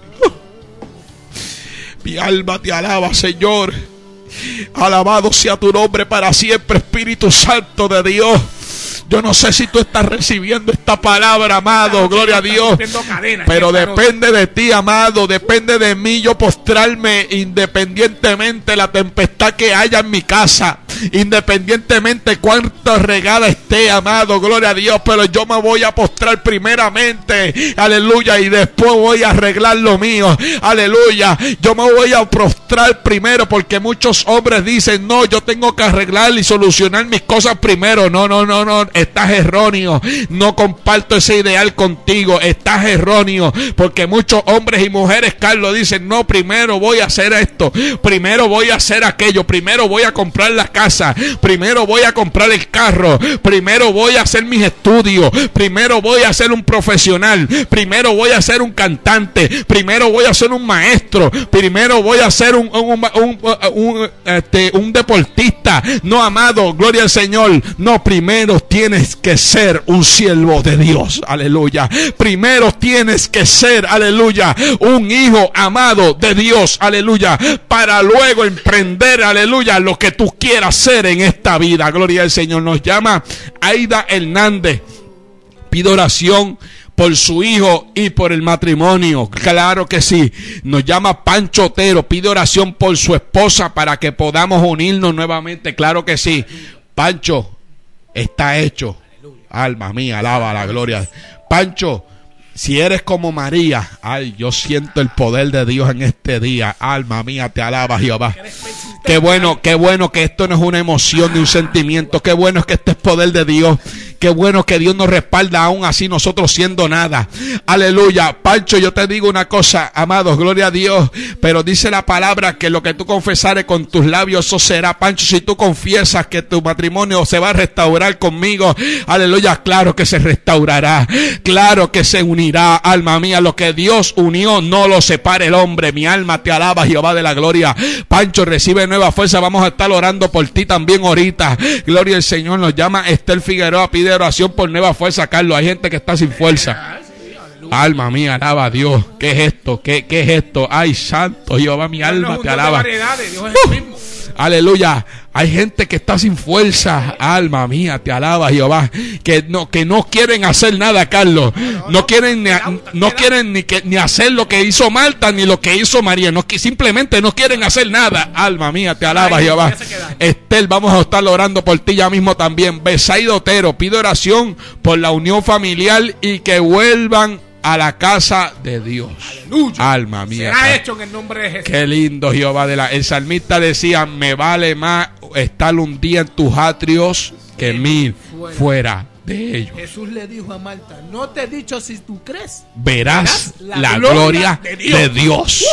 mi alma te alaba, Señor. Alabado sea tu nombre para siempre, Espíritu Santo de Dios. Yo no sé si tú estás recibiendo esta palabra, amado, gloria a Dios, pero depende de ti, amado, depende de mí yo postrarme independientemente de la tempestad que haya en mi casa, independientemente cuánto regada esté, amado, gloria a Dios, pero yo me voy a postrar primeramente, aleluya, y después voy a arreglar lo mío, aleluya. Yo me voy a postrar primero, porque muchos hombres dicen, no, yo tengo que arreglar y solucionar mis cosas primero. No, estás erróneo, no comparto ese ideal contigo, estás erróneo, porque muchos hombres y mujeres, Carlos, dicen, no, primero voy a hacer esto, primero voy a hacer aquello, primero voy a comprar la casa, primero voy a comprar el carro, primero voy a hacer mis estudios, primero voy a ser un profesional, primero voy a ser un cantante, primero voy a ser un maestro, primero voy a ser un deportista. No, amado, gloria al Señor, no, primero tienes que ser un siervo de Dios, aleluya. Primero tienes que ser, aleluya, un hijo amado de Dios, aleluya, para luego emprender, aleluya, lo que tú quieras ser en esta vida. Gloria al Señor. Nos llama Aida Hernández, pide oración por su hijo y por el matrimonio. Claro que sí. Nos llama Pancho Otero, pide oración por su esposa para que podamos unirnos nuevamente. Claro que sí. Pancho, está hecho. Alma mía, alaba la gloria. Pancho, si eres como María, ay, yo siento el poder de Dios en este día. Alma mía, te alaba Jehová. Qué bueno que esto no es una emoción ni un sentimiento. Qué bueno es que este es poder de Dios. Qué bueno que Dios nos respalda aún así nosotros siendo nada. Aleluya. Pancho, yo te digo una cosa, amados, gloria a Dios. Pero dice la palabra que lo que tú confesares con tus labios, eso será. Pancho, si tú confiesas que tu matrimonio se va a restaurar conmigo, aleluya, claro que se restaurará. Claro que se unirá, alma mía. Lo que Dios unió, no lo separe el hombre. Mi alma te alaba, Jehová de la gloria. Pancho, recibe nueva fuerza. Vamos a estar orando por ti también ahorita. Gloria al Señor. Nos llama Estel Figueroa, pide oración por nueva fuerza. Carlos, hay gente que está sin fuerza. Alma mía, alaba a Dios. ¿Qué es esto? ¿Qué es esto? Ay, santo Jehová, mi alma te alaba. Aleluya. Hay gente que está sin fuerza. Alma mía, te alaba Jehová. Que no quieren hacer nada, Carlos. No quieren ni hacer lo que hizo Marta ni lo que hizo María. Simplemente no quieren hacer nada. Alma mía, te alaba Jehová. Estel, vamos a estar orando por ti ya mismo también. Besaida Otero, pido oración por la unión familiar y que vuelvan a la casa de Dios. Aleluya. Alma mía. Será hecho en el nombre de Jesús. Qué lindo, Jehová. El salmista decía: me vale más estar un día en tus atrios que 1000 fuera de ellos. Jesús le dijo a Marta: no te he dicho, si tú crees, verás la gloria de Dios.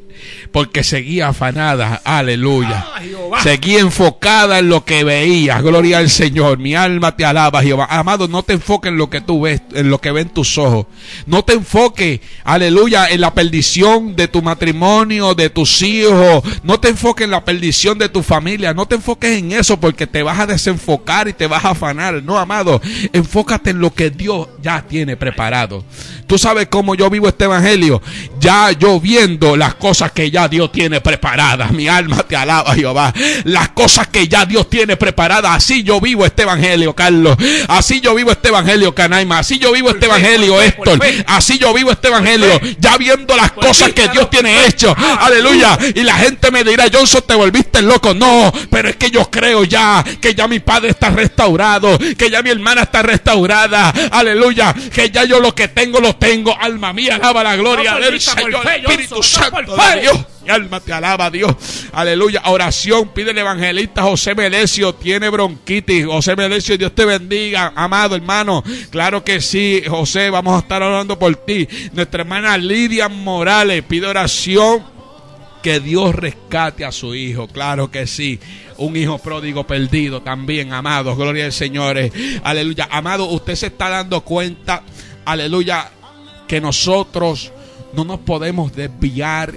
Porque seguía afanada, aleluya. Seguía enfocada en lo que veía, gloria al Señor. Mi alma te alaba, Jehová. Amado, no te enfoques en lo que tú ves, en lo que ven tus ojos. No te enfoques, aleluya, en la perdición de tu matrimonio, de tus hijos. No te enfoques en la perdición de tu familia. No te enfoques en eso, porque te vas a desenfocar y te vas a afanar. No, amado, enfócate en lo que Dios ya tiene preparado. Tú sabes cómo yo vivo este evangelio, ya yo viendo las cosas que ya Dios tiene preparadas. Mi alma te alaba, Jehová. Las cosas que ya Dios tiene preparadas. Así yo vivo este evangelio, Carlos. Así yo vivo este evangelio, Canaima. Así yo vivo este evangelio, Héctor. Así yo vivo este evangelio, ya viendo las cosas que Dios tiene hecho. Aleluya. Y la gente me dirá: Johnson, te volviste loco. No, pero es que yo creo ya que ya mi padre está restaurado, que ya mi hermana está restaurada. Aleluya. Que ya yo lo que tengo, lo tengo. Alma mía, alaba la gloria del Señor. Espíritu Santo de Dios. Mi alma te alaba, Dios. Aleluya. Oración, pide el evangelista José Melesio, tiene bronquitis. José Melesio, Dios te bendiga, amado hermano. Claro que sí, José, vamos a estar orando por ti. Nuestra hermana Lidia Morales pide oración, que Dios rescate a su hijo. Claro que sí. Un hijo pródigo perdido también, amados. Gloria al Señor. Aleluya. Amado, usted se está dando cuenta, aleluya, que nosotros no nos podemos desviar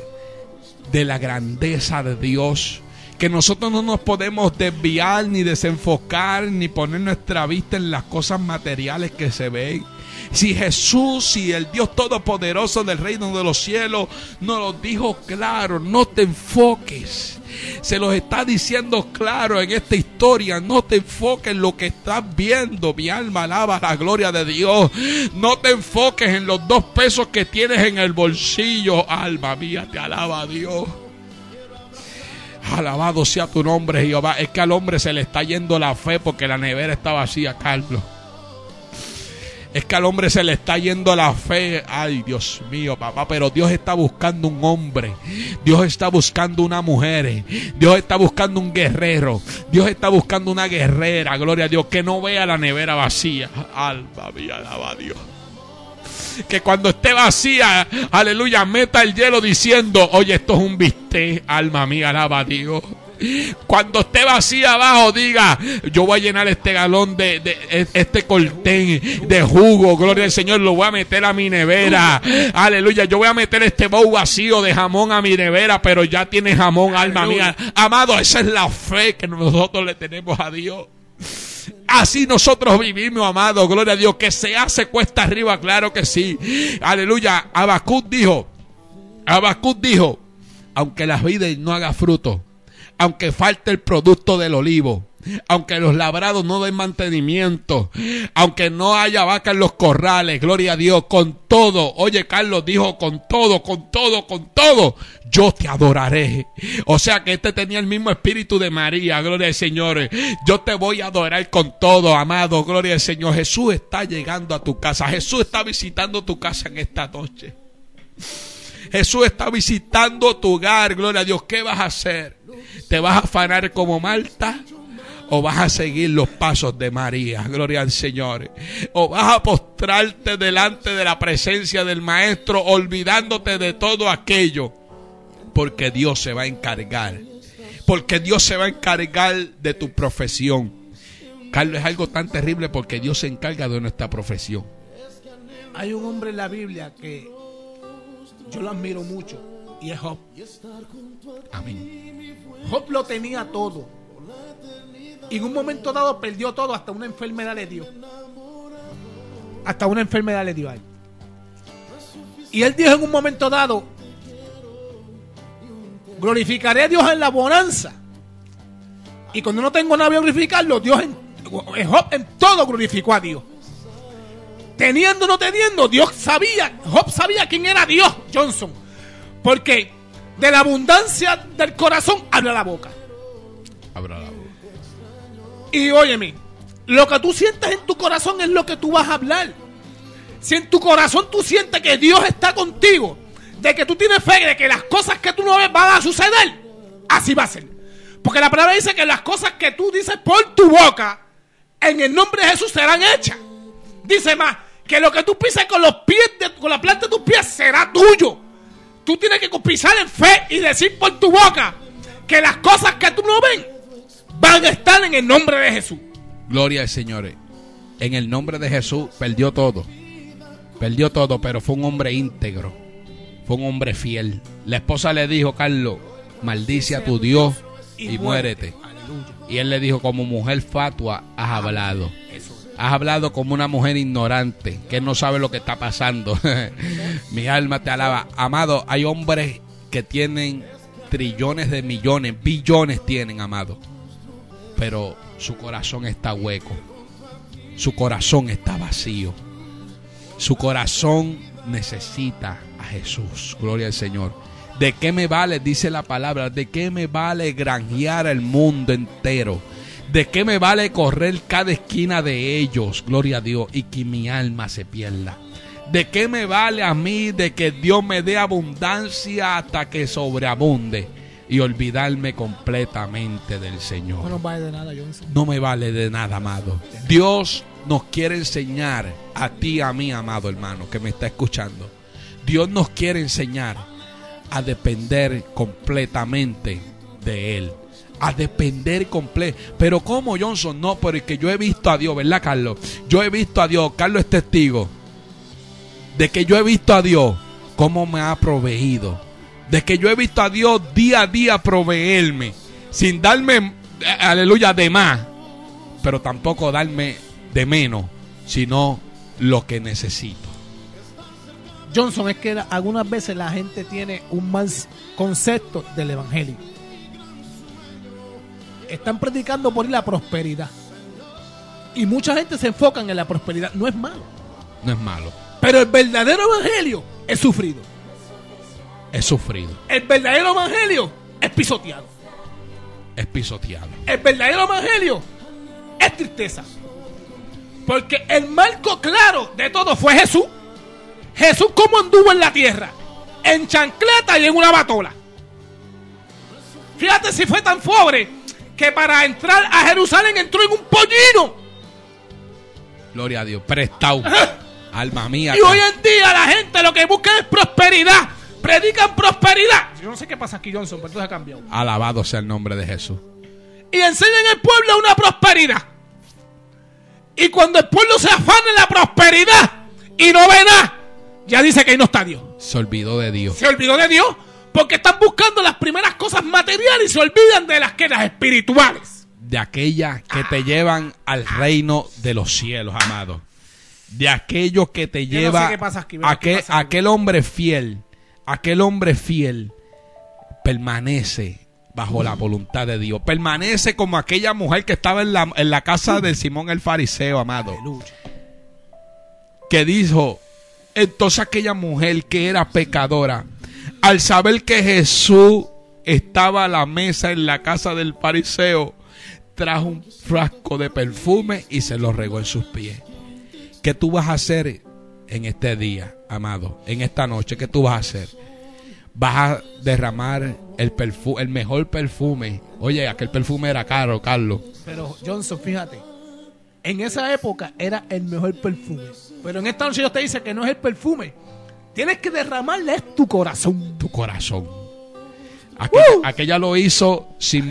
de la grandeza de Dios, que nosotros no nos podemos desviar ni desenfocar ni poner nuestra vista en las cosas materiales que se ven. Si Jesús, si el Dios Todopoderoso del reino de los cielos nos lo dijo claro: no te enfoques. Se los está diciendo claro en esta historia: no te enfoques en lo que estás viendo. Mi alma alaba la gloria de Dios. No te enfoques en los 2 pesos que tienes en el bolsillo. Alma mía, te alaba a Dios. Alabado sea tu nombre, Jehová. Es que al hombre se le está yendo la fe porque la nevera está vacía, Carlos. Es que al hombre se le está yendo la fe. Ay, Dios mío, papá. Pero Dios está buscando un hombre. Dios está buscando una mujer. Dios está buscando un guerrero. Dios está buscando una guerrera. Gloria a Dios. Que no vea la nevera vacía. Alma mía, alaba a Dios. Que cuando esté vacía, aleluya, meta el hielo diciendo: oye, esto es un bistec. Alma mía, alaba a Dios. Cuando esté vacía abajo, diga: yo voy a llenar este galón de este cortén de jugo, gloria al Señor, lo voy a meter a mi nevera. Aleluya, yo voy a meter este bowl vacío de jamón a mi nevera, pero ya tiene jamón. Alma mía, amado, esa es la fe que nosotros le tenemos a Dios. Así nosotros vivimos, amado, gloria a Dios. Que se hace cuesta arriba, claro que sí. Aleluya. Habacuc dijo: aunque la vid no haga fruto, aunque falte el producto del olivo, aunque los labrados no den mantenimiento, aunque no haya vaca en los corrales, gloria a Dios, con todo, oye, Carlos dijo: con todo, yo te adoraré. O sea que este tenía el mismo espíritu de María, gloria al Señor. Yo te voy a adorar con todo, amado, gloria al Señor. Jesús está llegando a tu casa. Jesús está visitando tu casa en esta noche. Jesús está visitando tu hogar, gloria a Dios. ¿Qué vas a hacer? ¿Te vas a afanar como Marta? ¿O vas a seguir los pasos de María? Gloria al Señor. ¿O vas a postrarte delante de la presencia del Maestro, olvidándote de todo aquello? Porque Dios se va a encargar. Porque Dios se va a encargar de tu profesión. Carlos, es algo tan terrible porque Dios se encarga de nuestra profesión. Hay un hombre en la Biblia que yo lo admiro mucho, y es Job. Amén. Job lo tenía todo. Y en un momento dado perdió todo, hasta una enfermedad le dio. Hasta una enfermedad le dio a él. Y él dijo en un momento dado: glorificaré a Dios en la bonanza Y cuando no tengo nada a glorificarlo, Job en todo glorificó a Dios. Teniendo o no teniendo, Job sabía quién era Dios, Johnson. Porque de la abundancia del corazón habla la boca. Habla la boca. Y óyeme, lo que tú sientes en tu corazón es lo que tú vas a hablar. Si en tu corazón tú sientes que Dios está contigo, de que tú tienes fe, de que las cosas que tú no ves van a suceder, así va a ser. Porque la palabra dice que las cosas que tú dices por tu boca, en el nombre de Jesús serán hechas. Dice más, que lo que tú pises con los pies, con la planta de tus pies será tuyo. Tú tienes que pisar en fe y decir por tu boca que las cosas que tú no ves van a estar en el nombre de Jesús. Gloria al Señor. En el nombre de Jesús perdió todo. Perdió todo, pero fue un hombre íntegro. Fue un hombre fiel. La esposa le dijo, Carlos, maldice a tu Dios y muérete. Y él le dijo, como mujer fatua has hablado. Has hablado como una mujer ignorante, que no sabe lo que está pasando. Mi alma te alaba. Amado, hay hombres que tienen trillones de millones, billones tienen, amado. Pero su corazón está hueco. Su corazón está vacío. Su corazón necesita a Jesús. Gloria al Señor. ¿De qué me vale, dice la palabra, de qué me vale granjear el mundo entero? ¿De qué me vale correr cada esquina de ellos, gloria a Dios, y que mi alma se pierda? ¿De qué me vale a mí de que Dios me dé abundancia hasta que sobreabunde y olvidarme completamente del Señor? No nos vale de nada, Johnson. No me vale de nada, amado. Dios nos quiere enseñar a ti, a mí, amado hermano, que me está escuchando. Dios nos quiere enseñar a depender completamente de Él. A depender completo. Pero ¿cómo, Johnson? No, porque yo he visto a Dios, ¿verdad, Carlos? Yo he visto a Dios. Carlos es testigo de que yo he visto a Dios cómo me ha proveído. De que yo he visto a Dios día a día proveerme, sin darme, aleluya, de más, pero tampoco darme de menos, sino lo que necesito. Johnson, es que algunas veces la gente tiene un mal concepto del evangelio. Están predicando por la prosperidad. Y mucha gente se enfoca en la prosperidad. No es malo. No es malo. Pero el verdadero evangelio es sufrido. Es sufrido. El verdadero evangelio es pisoteado. Es pisoteado. El verdadero evangelio es tristeza. Porque el marco claro de todo fue Jesús. Jesús cómo anduvo en la tierra. En chancleta y en una batola. Fíjate si fue tan pobre que para entrar a Jerusalén entró en un pollino. Gloria a Dios. Prestado. Alma mía. Y hoy en día la gente lo que busca es prosperidad. Predican prosperidad. Yo no sé qué pasa aquí, Johnson, pero esto se ha cambiado. Alabado sea el nombre de Jesús. Y enseñan al pueblo una prosperidad. Y cuando el pueblo se afana en la prosperidad y no ve nada, ya dice que ahí no está Dios. Se olvidó de Dios. Se olvidó de Dios porque están buscando las primeras cosas materiales y se olvidan de las espirituales. De aquellas que te llevan al reino de los cielos, amado. De aquellos que te lleva, no sé qué pasa aquí, aquel hombre fiel. Aquel hombre fiel permanece bajo la voluntad de Dios. Permanece como aquella mujer que estaba en la casa de Simón el fariseo, amado. Aleluya. Que dijo, entonces aquella mujer que era pecadora, al saber que Jesús estaba a la mesa en la casa del fariseo, trajo un frasco de perfume y se lo regó en sus pies. ¿Qué tú vas a hacer en este día, amado? En esta noche, ¿qué tú vas a hacer? Vas a derramar el mejor perfume. Oye, aquel perfume era caro, Carlos. Pero Johnson, fíjate, en esa época era el mejor perfume. Pero en esta noche Dios te dice que no es el perfume. Tienes que derramarle tu corazón. Tu corazón. Aquella lo hizo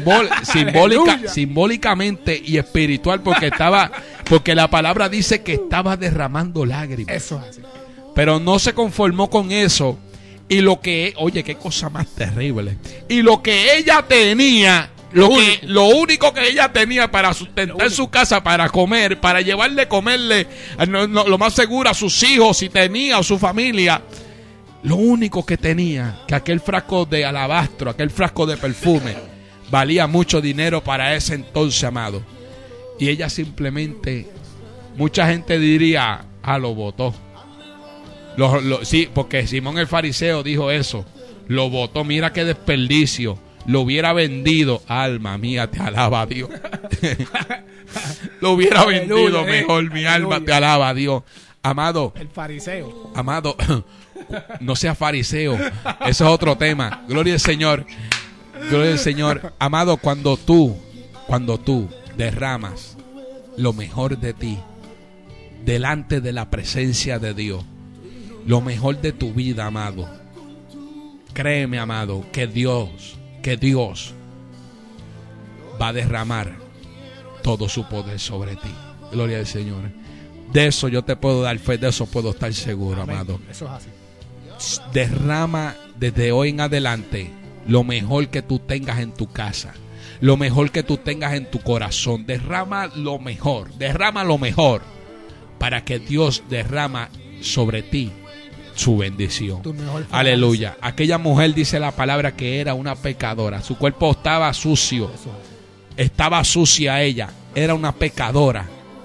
simbólicamente y espiritual porque la palabra dice que estaba derramando lágrimas. Eso es así. Pero no se conformó con eso. Y oye, qué cosa más terrible. Y lo que ella tenía, lo único que ella tenía para sustentar su casa, para comer, para comerle, lo más seguro a sus hijos, si tenía, o su familia. Lo único que tenía, que aquel frasco de alabastro, aquel frasco de perfume, valía mucho dinero para ese entonces, amado. Y ella simplemente, mucha gente diría, lo botó. Sí, porque Simón el fariseo dijo eso. Lo botó, mira qué desperdicio. Lo hubiera vendido. Alma mía, te alaba a Dios. Lo hubiera vendido mejor, mi alma te alaba a Dios. Amado. El fariseo. Amado, no seas fariseo. Eso es otro tema. Gloria al Señor. Gloria al Señor. Amado, cuando tú derramas lo mejor de ti delante de la presencia de Dios, lo mejor de tu vida, amado, créeme, amado, que Dios va a derramar todo su poder sobre ti. Gloria al Señor. De eso yo te puedo dar fe, de eso puedo estar seguro, amén, amado. Eso es así. Derrama desde hoy en adelante lo mejor que tú tengas en tu casa, lo mejor que tú tengas en tu corazón. Derrama lo mejor para que Dios derrama sobre ti su bendición. Aleluya. Aquella mujer, dice la palabra, que era una pecadora. Su cuerpo estaba sucio. Estaba sucia ella. Era una pecadora.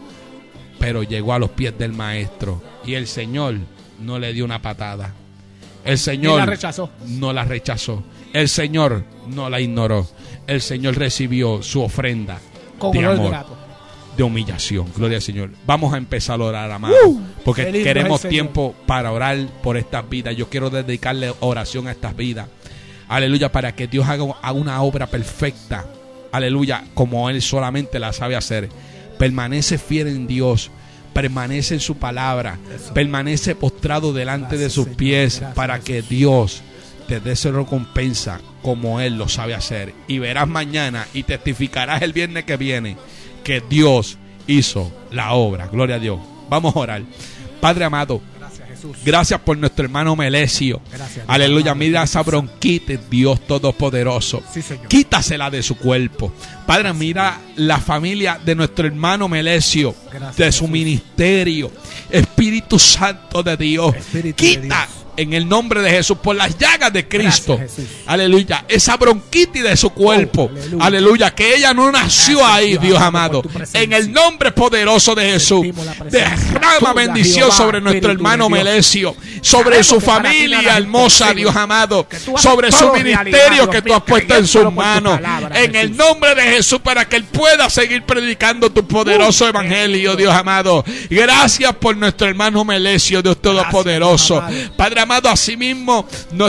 Pero llegó a los pies del maestro. Y el Señor no le dio una patada. El Señor no la rechazó. El Señor no la ignoró. El Señor recibió su ofrenda de amor, de humillación. Gloria al Señor. Vamos a empezar a orar, amado, porque queremos tiempo para orar por estas vidas. Yo quiero dedicarle oración a estas vidas. Aleluya, para que Dios haga una obra perfecta. Aleluya, como Él solamente la sabe hacer. Permanece fiel en Dios. Permanece en su palabra. Permanece postrado delante de sus pies para que Dios te dé su recompensa como Él lo sabe hacer. Y verás mañana y testificarás el viernes que viene que Dios hizo la obra. Gloria a Dios. Vamos a orar. Padre amado, gracias por nuestro hermano Melesio. Aleluya. Mira esa bronquitis, Dios Todopoderoso. Sí, Señor. Quítasela de su cuerpo. Padre, mira la familia de nuestro hermano Melesio, de su ministerio. Espíritu Santo de Dios, quita en el nombre de Jesús, por las llagas de Cristo. Aleluya. Esa bronquitis de su cuerpo. Aleluya. Que ella no nació ahí, Dios amado. En el nombre poderoso de Jesús. Derrama bendición sobre nuestro hermano Melesio. Sobre su familia hermosa, Dios amado. Sobre su ministerio que tú has puesto en sus manos. En el nombre de Jesús, para que él pueda seguir predicando tu poderoso evangelio, Dios amado. Gracias por nuestro hermano Melesio, Dios Todopoderoso. Padre amado, asimismo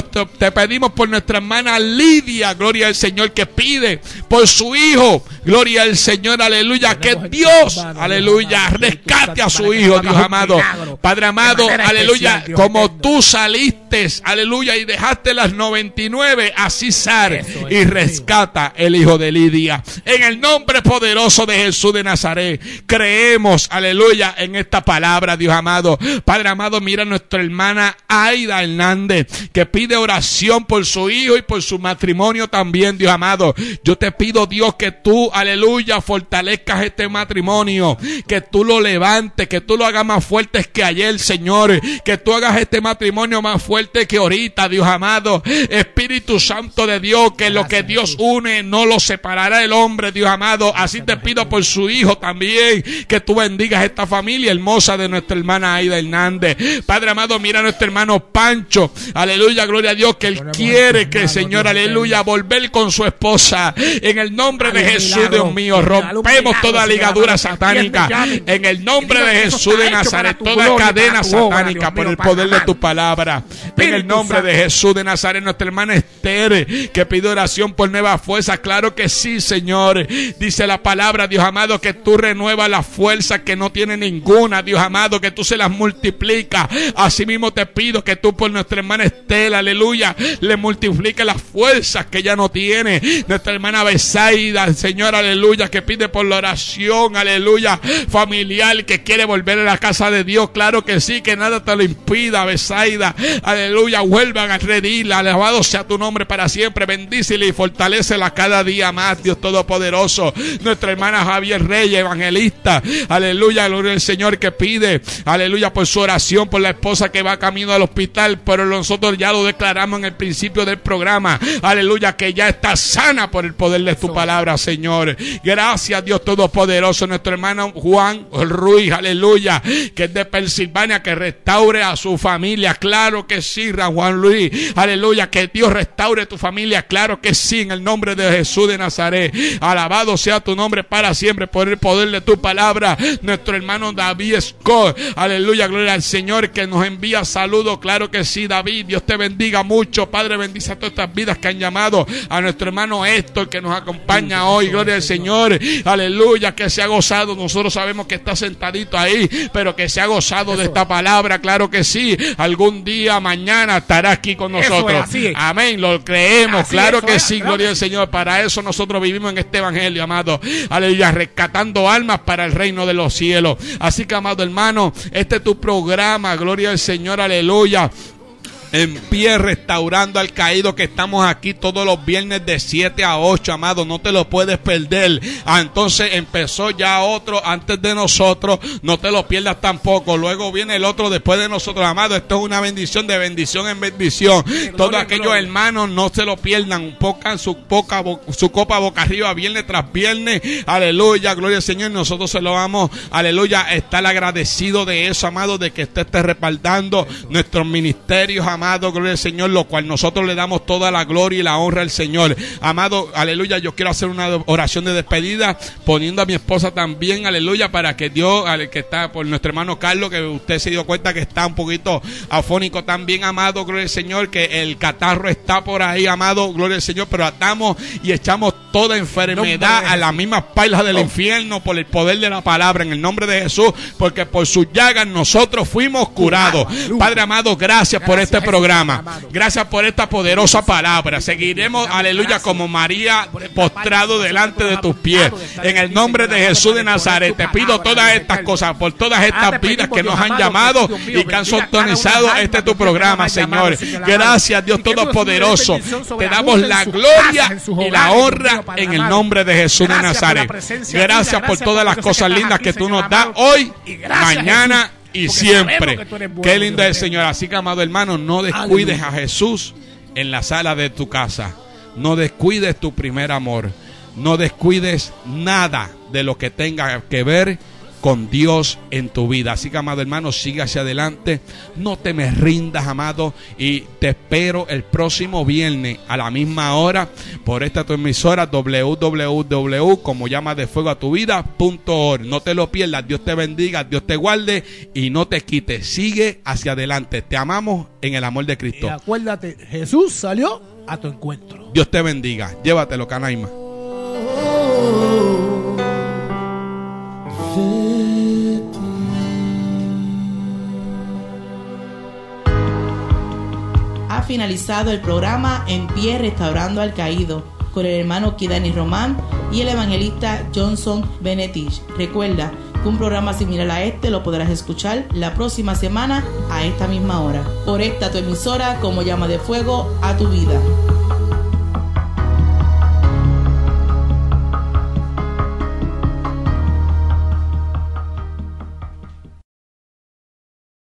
te pedimos por nuestra hermana Lidia, gloria al Señor, que pide por su hijo, gloria al Señor, aleluya, que Dios, aleluya, rescate a su hijo, Dios amado. Padre amado, aleluya, como tú saliste, aleluya, y dejaste las 99, así sal y rescata el hijo de Lidia. En el nombre poderoso de Jesús de Nazaret, creemos, aleluya, en esta palabra, Dios amado. Padre amado, mira a nuestra hermana Aida Hernández, que pide oración por su hijo y por su matrimonio también, Dios amado. Yo te pido, Dios, que tú, aleluya, fortalezcas este matrimonio, que tú lo levantes, que tú lo hagas más fuerte que ayer, Señor, que tú hagas este matrimonio más fuerte que ahorita, Dios amado. Espíritu Santo de Dios, que lo que Dios une no lo separará el hombre, Dios amado. Así te pido por su hijo también, que tú bendigas esta familia hermosa de nuestra hermana Aida Hernández. Padre amado, mira a nuestro hermano Pancho, aleluya, gloria a Dios, que él quiere que el Señor, aleluya, volver con su esposa. En el nombre de Jesús, Dios mío, rompemos toda ligadura satánica. En el nombre de Jesús de Nazaret, toda cadena satánica por el poder de tu palabra. En el nombre de Jesús de Nazaret, nuestra hermana Esther, que pide oración por nuevas fuerzas. Claro que sí, Señor. Dice la palabra, Dios amado, que tú renuevas las fuerzas que no tiene ninguna, Dios amado, que tú se las multiplicas. Asimismo te pido que tú por nuestra hermana Estela, aleluya, le multiplique las fuerzas que ella no tiene. Nuestra hermana Besaida, Señor, aleluya, que pide por la oración, aleluya, familiar, que quiere volver a la casa de Dios. Claro que sí, que nada te lo impida. Betsaida, aleluya, vuelvan a redirla. Alabado sea tu nombre para siempre. Bendícele y fortalécela cada día más, Dios Todopoderoso. Nuestra hermana Javier Reyes, evangelista, aleluya, gloria al Señor, que pide, aleluya, por su oración por la esposa que va camino al hospital, pero nosotros ya lo declaramos en el principio del programa, aleluya, que ya está sana por el poder de tu palabra, Señor. Gracias, Dios Todopoderoso. Nuestro hermano Juan Ruiz, aleluya, que es de Pensilvania, que restaure a su familia. Claro que sí, Juan Luis, aleluya, que Dios restaure tu familia. Claro que sí, en el nombre de Jesús de Nazaret. Alabado sea tu nombre para siempre por el poder de tu palabra. Nuestro hermano David Scott, aleluya, gloria al Señor, que nos envía saludos. Claro que sí, David, Dios te bendiga mucho. Padre, bendice a todas estas vidas que han llamado. A nuestro hermano Héctor, que nos acompaña hoy, gloria al Señor, aleluya, que se ha gozado. Nosotros sabemos que está sentadito ahí, pero que se ha gozado de esta palabra. Claro que sí, algún día, mañana estará aquí con nosotros. Amén, lo creemos. Así claro que sí, gloria al Señor. Para eso nosotros vivimos en este evangelio, amado, aleluya, rescatando almas para el reino de los cielos. Así que, amado hermano, este es tu programa, gloria al Señor, aleluya, en pie, restaurando al caído, que estamos aquí todos los viernes de 7 a 8, amado, no te lo puedes perder. Entonces empezó ya otro antes de nosotros, no te lo pierdas tampoco. Luego viene el otro después de nosotros, amado. Esto es una bendición, de bendición en bendición. Todos aquellos hermanos no se lo pierdan, pongan su copa boca arriba viernes tras viernes, aleluya, gloria al Señor. Nosotros se lo vamos, aleluya, estar agradecido de eso, amado, de que usted esté respaldando nuestros ministerios, amado, gloria al Señor, lo cual nosotros le damos toda la gloria y la honra al Señor. Amado, aleluya, yo quiero hacer una oración de despedida, poniendo a mi esposa también, aleluya, para que Dios, que está por nuestro hermano Carlos, que usted se dio cuenta que está un poquito afónico también, amado, gloria al Señor, que el catarro está por ahí, amado, gloria al Señor, pero atamos y echamos toda enfermedad a las mismas pailas del infierno por el poder de la palabra, en el nombre de Jesús, porque por sus llagas nosotros fuimos curados. Padre amado, gracias por este programa. Gracias por esta poderosa palabra. Seguiremos, aleluya, como María, postrado delante de tus pies. En el nombre de Jesús de Nazaret, te pido todas estas cosas por todas estas vidas que nos han llamado y que han sintonizado este tu programa, Señor. Gracias, Dios Todopoderoso. Te damos la gloria y la honra en el nombre de Jesús de Nazaret. Gracias por todas las cosas lindas que tú nos das hoy, mañana y siempre. Qué lindo es el Señor. Así que, amado hermano, no descuides a Jesús en la sala de tu casa. No descuides tu primer amor. No descuides nada de lo que tenga que ver con Dios en tu vida. Así que, amado hermano, siga hacia adelante. No te me rindas, amado. Y te espero el próximo viernes a la misma hora por esta tu emisora www.comollamasdefuegoatuvida.org. No te lo pierdas. Dios te bendiga, Dios te guarde y no te quite. Sigue hacia adelante. Te amamos en el amor de Cristo. Y acuérdate, Jesús salió a tu encuentro. Dios te bendiga. Llévatelo, Canaima. Ha finalizado el programa En Pie, Restaurando al Caído, con el hermano Kidani Román y el evangelista Johnson Benetich. Recuerda que un programa similar a este lo podrás escuchar la próxima semana a esta misma hora, por esta tu emisora, Como Llama de Fuego a tu Vida.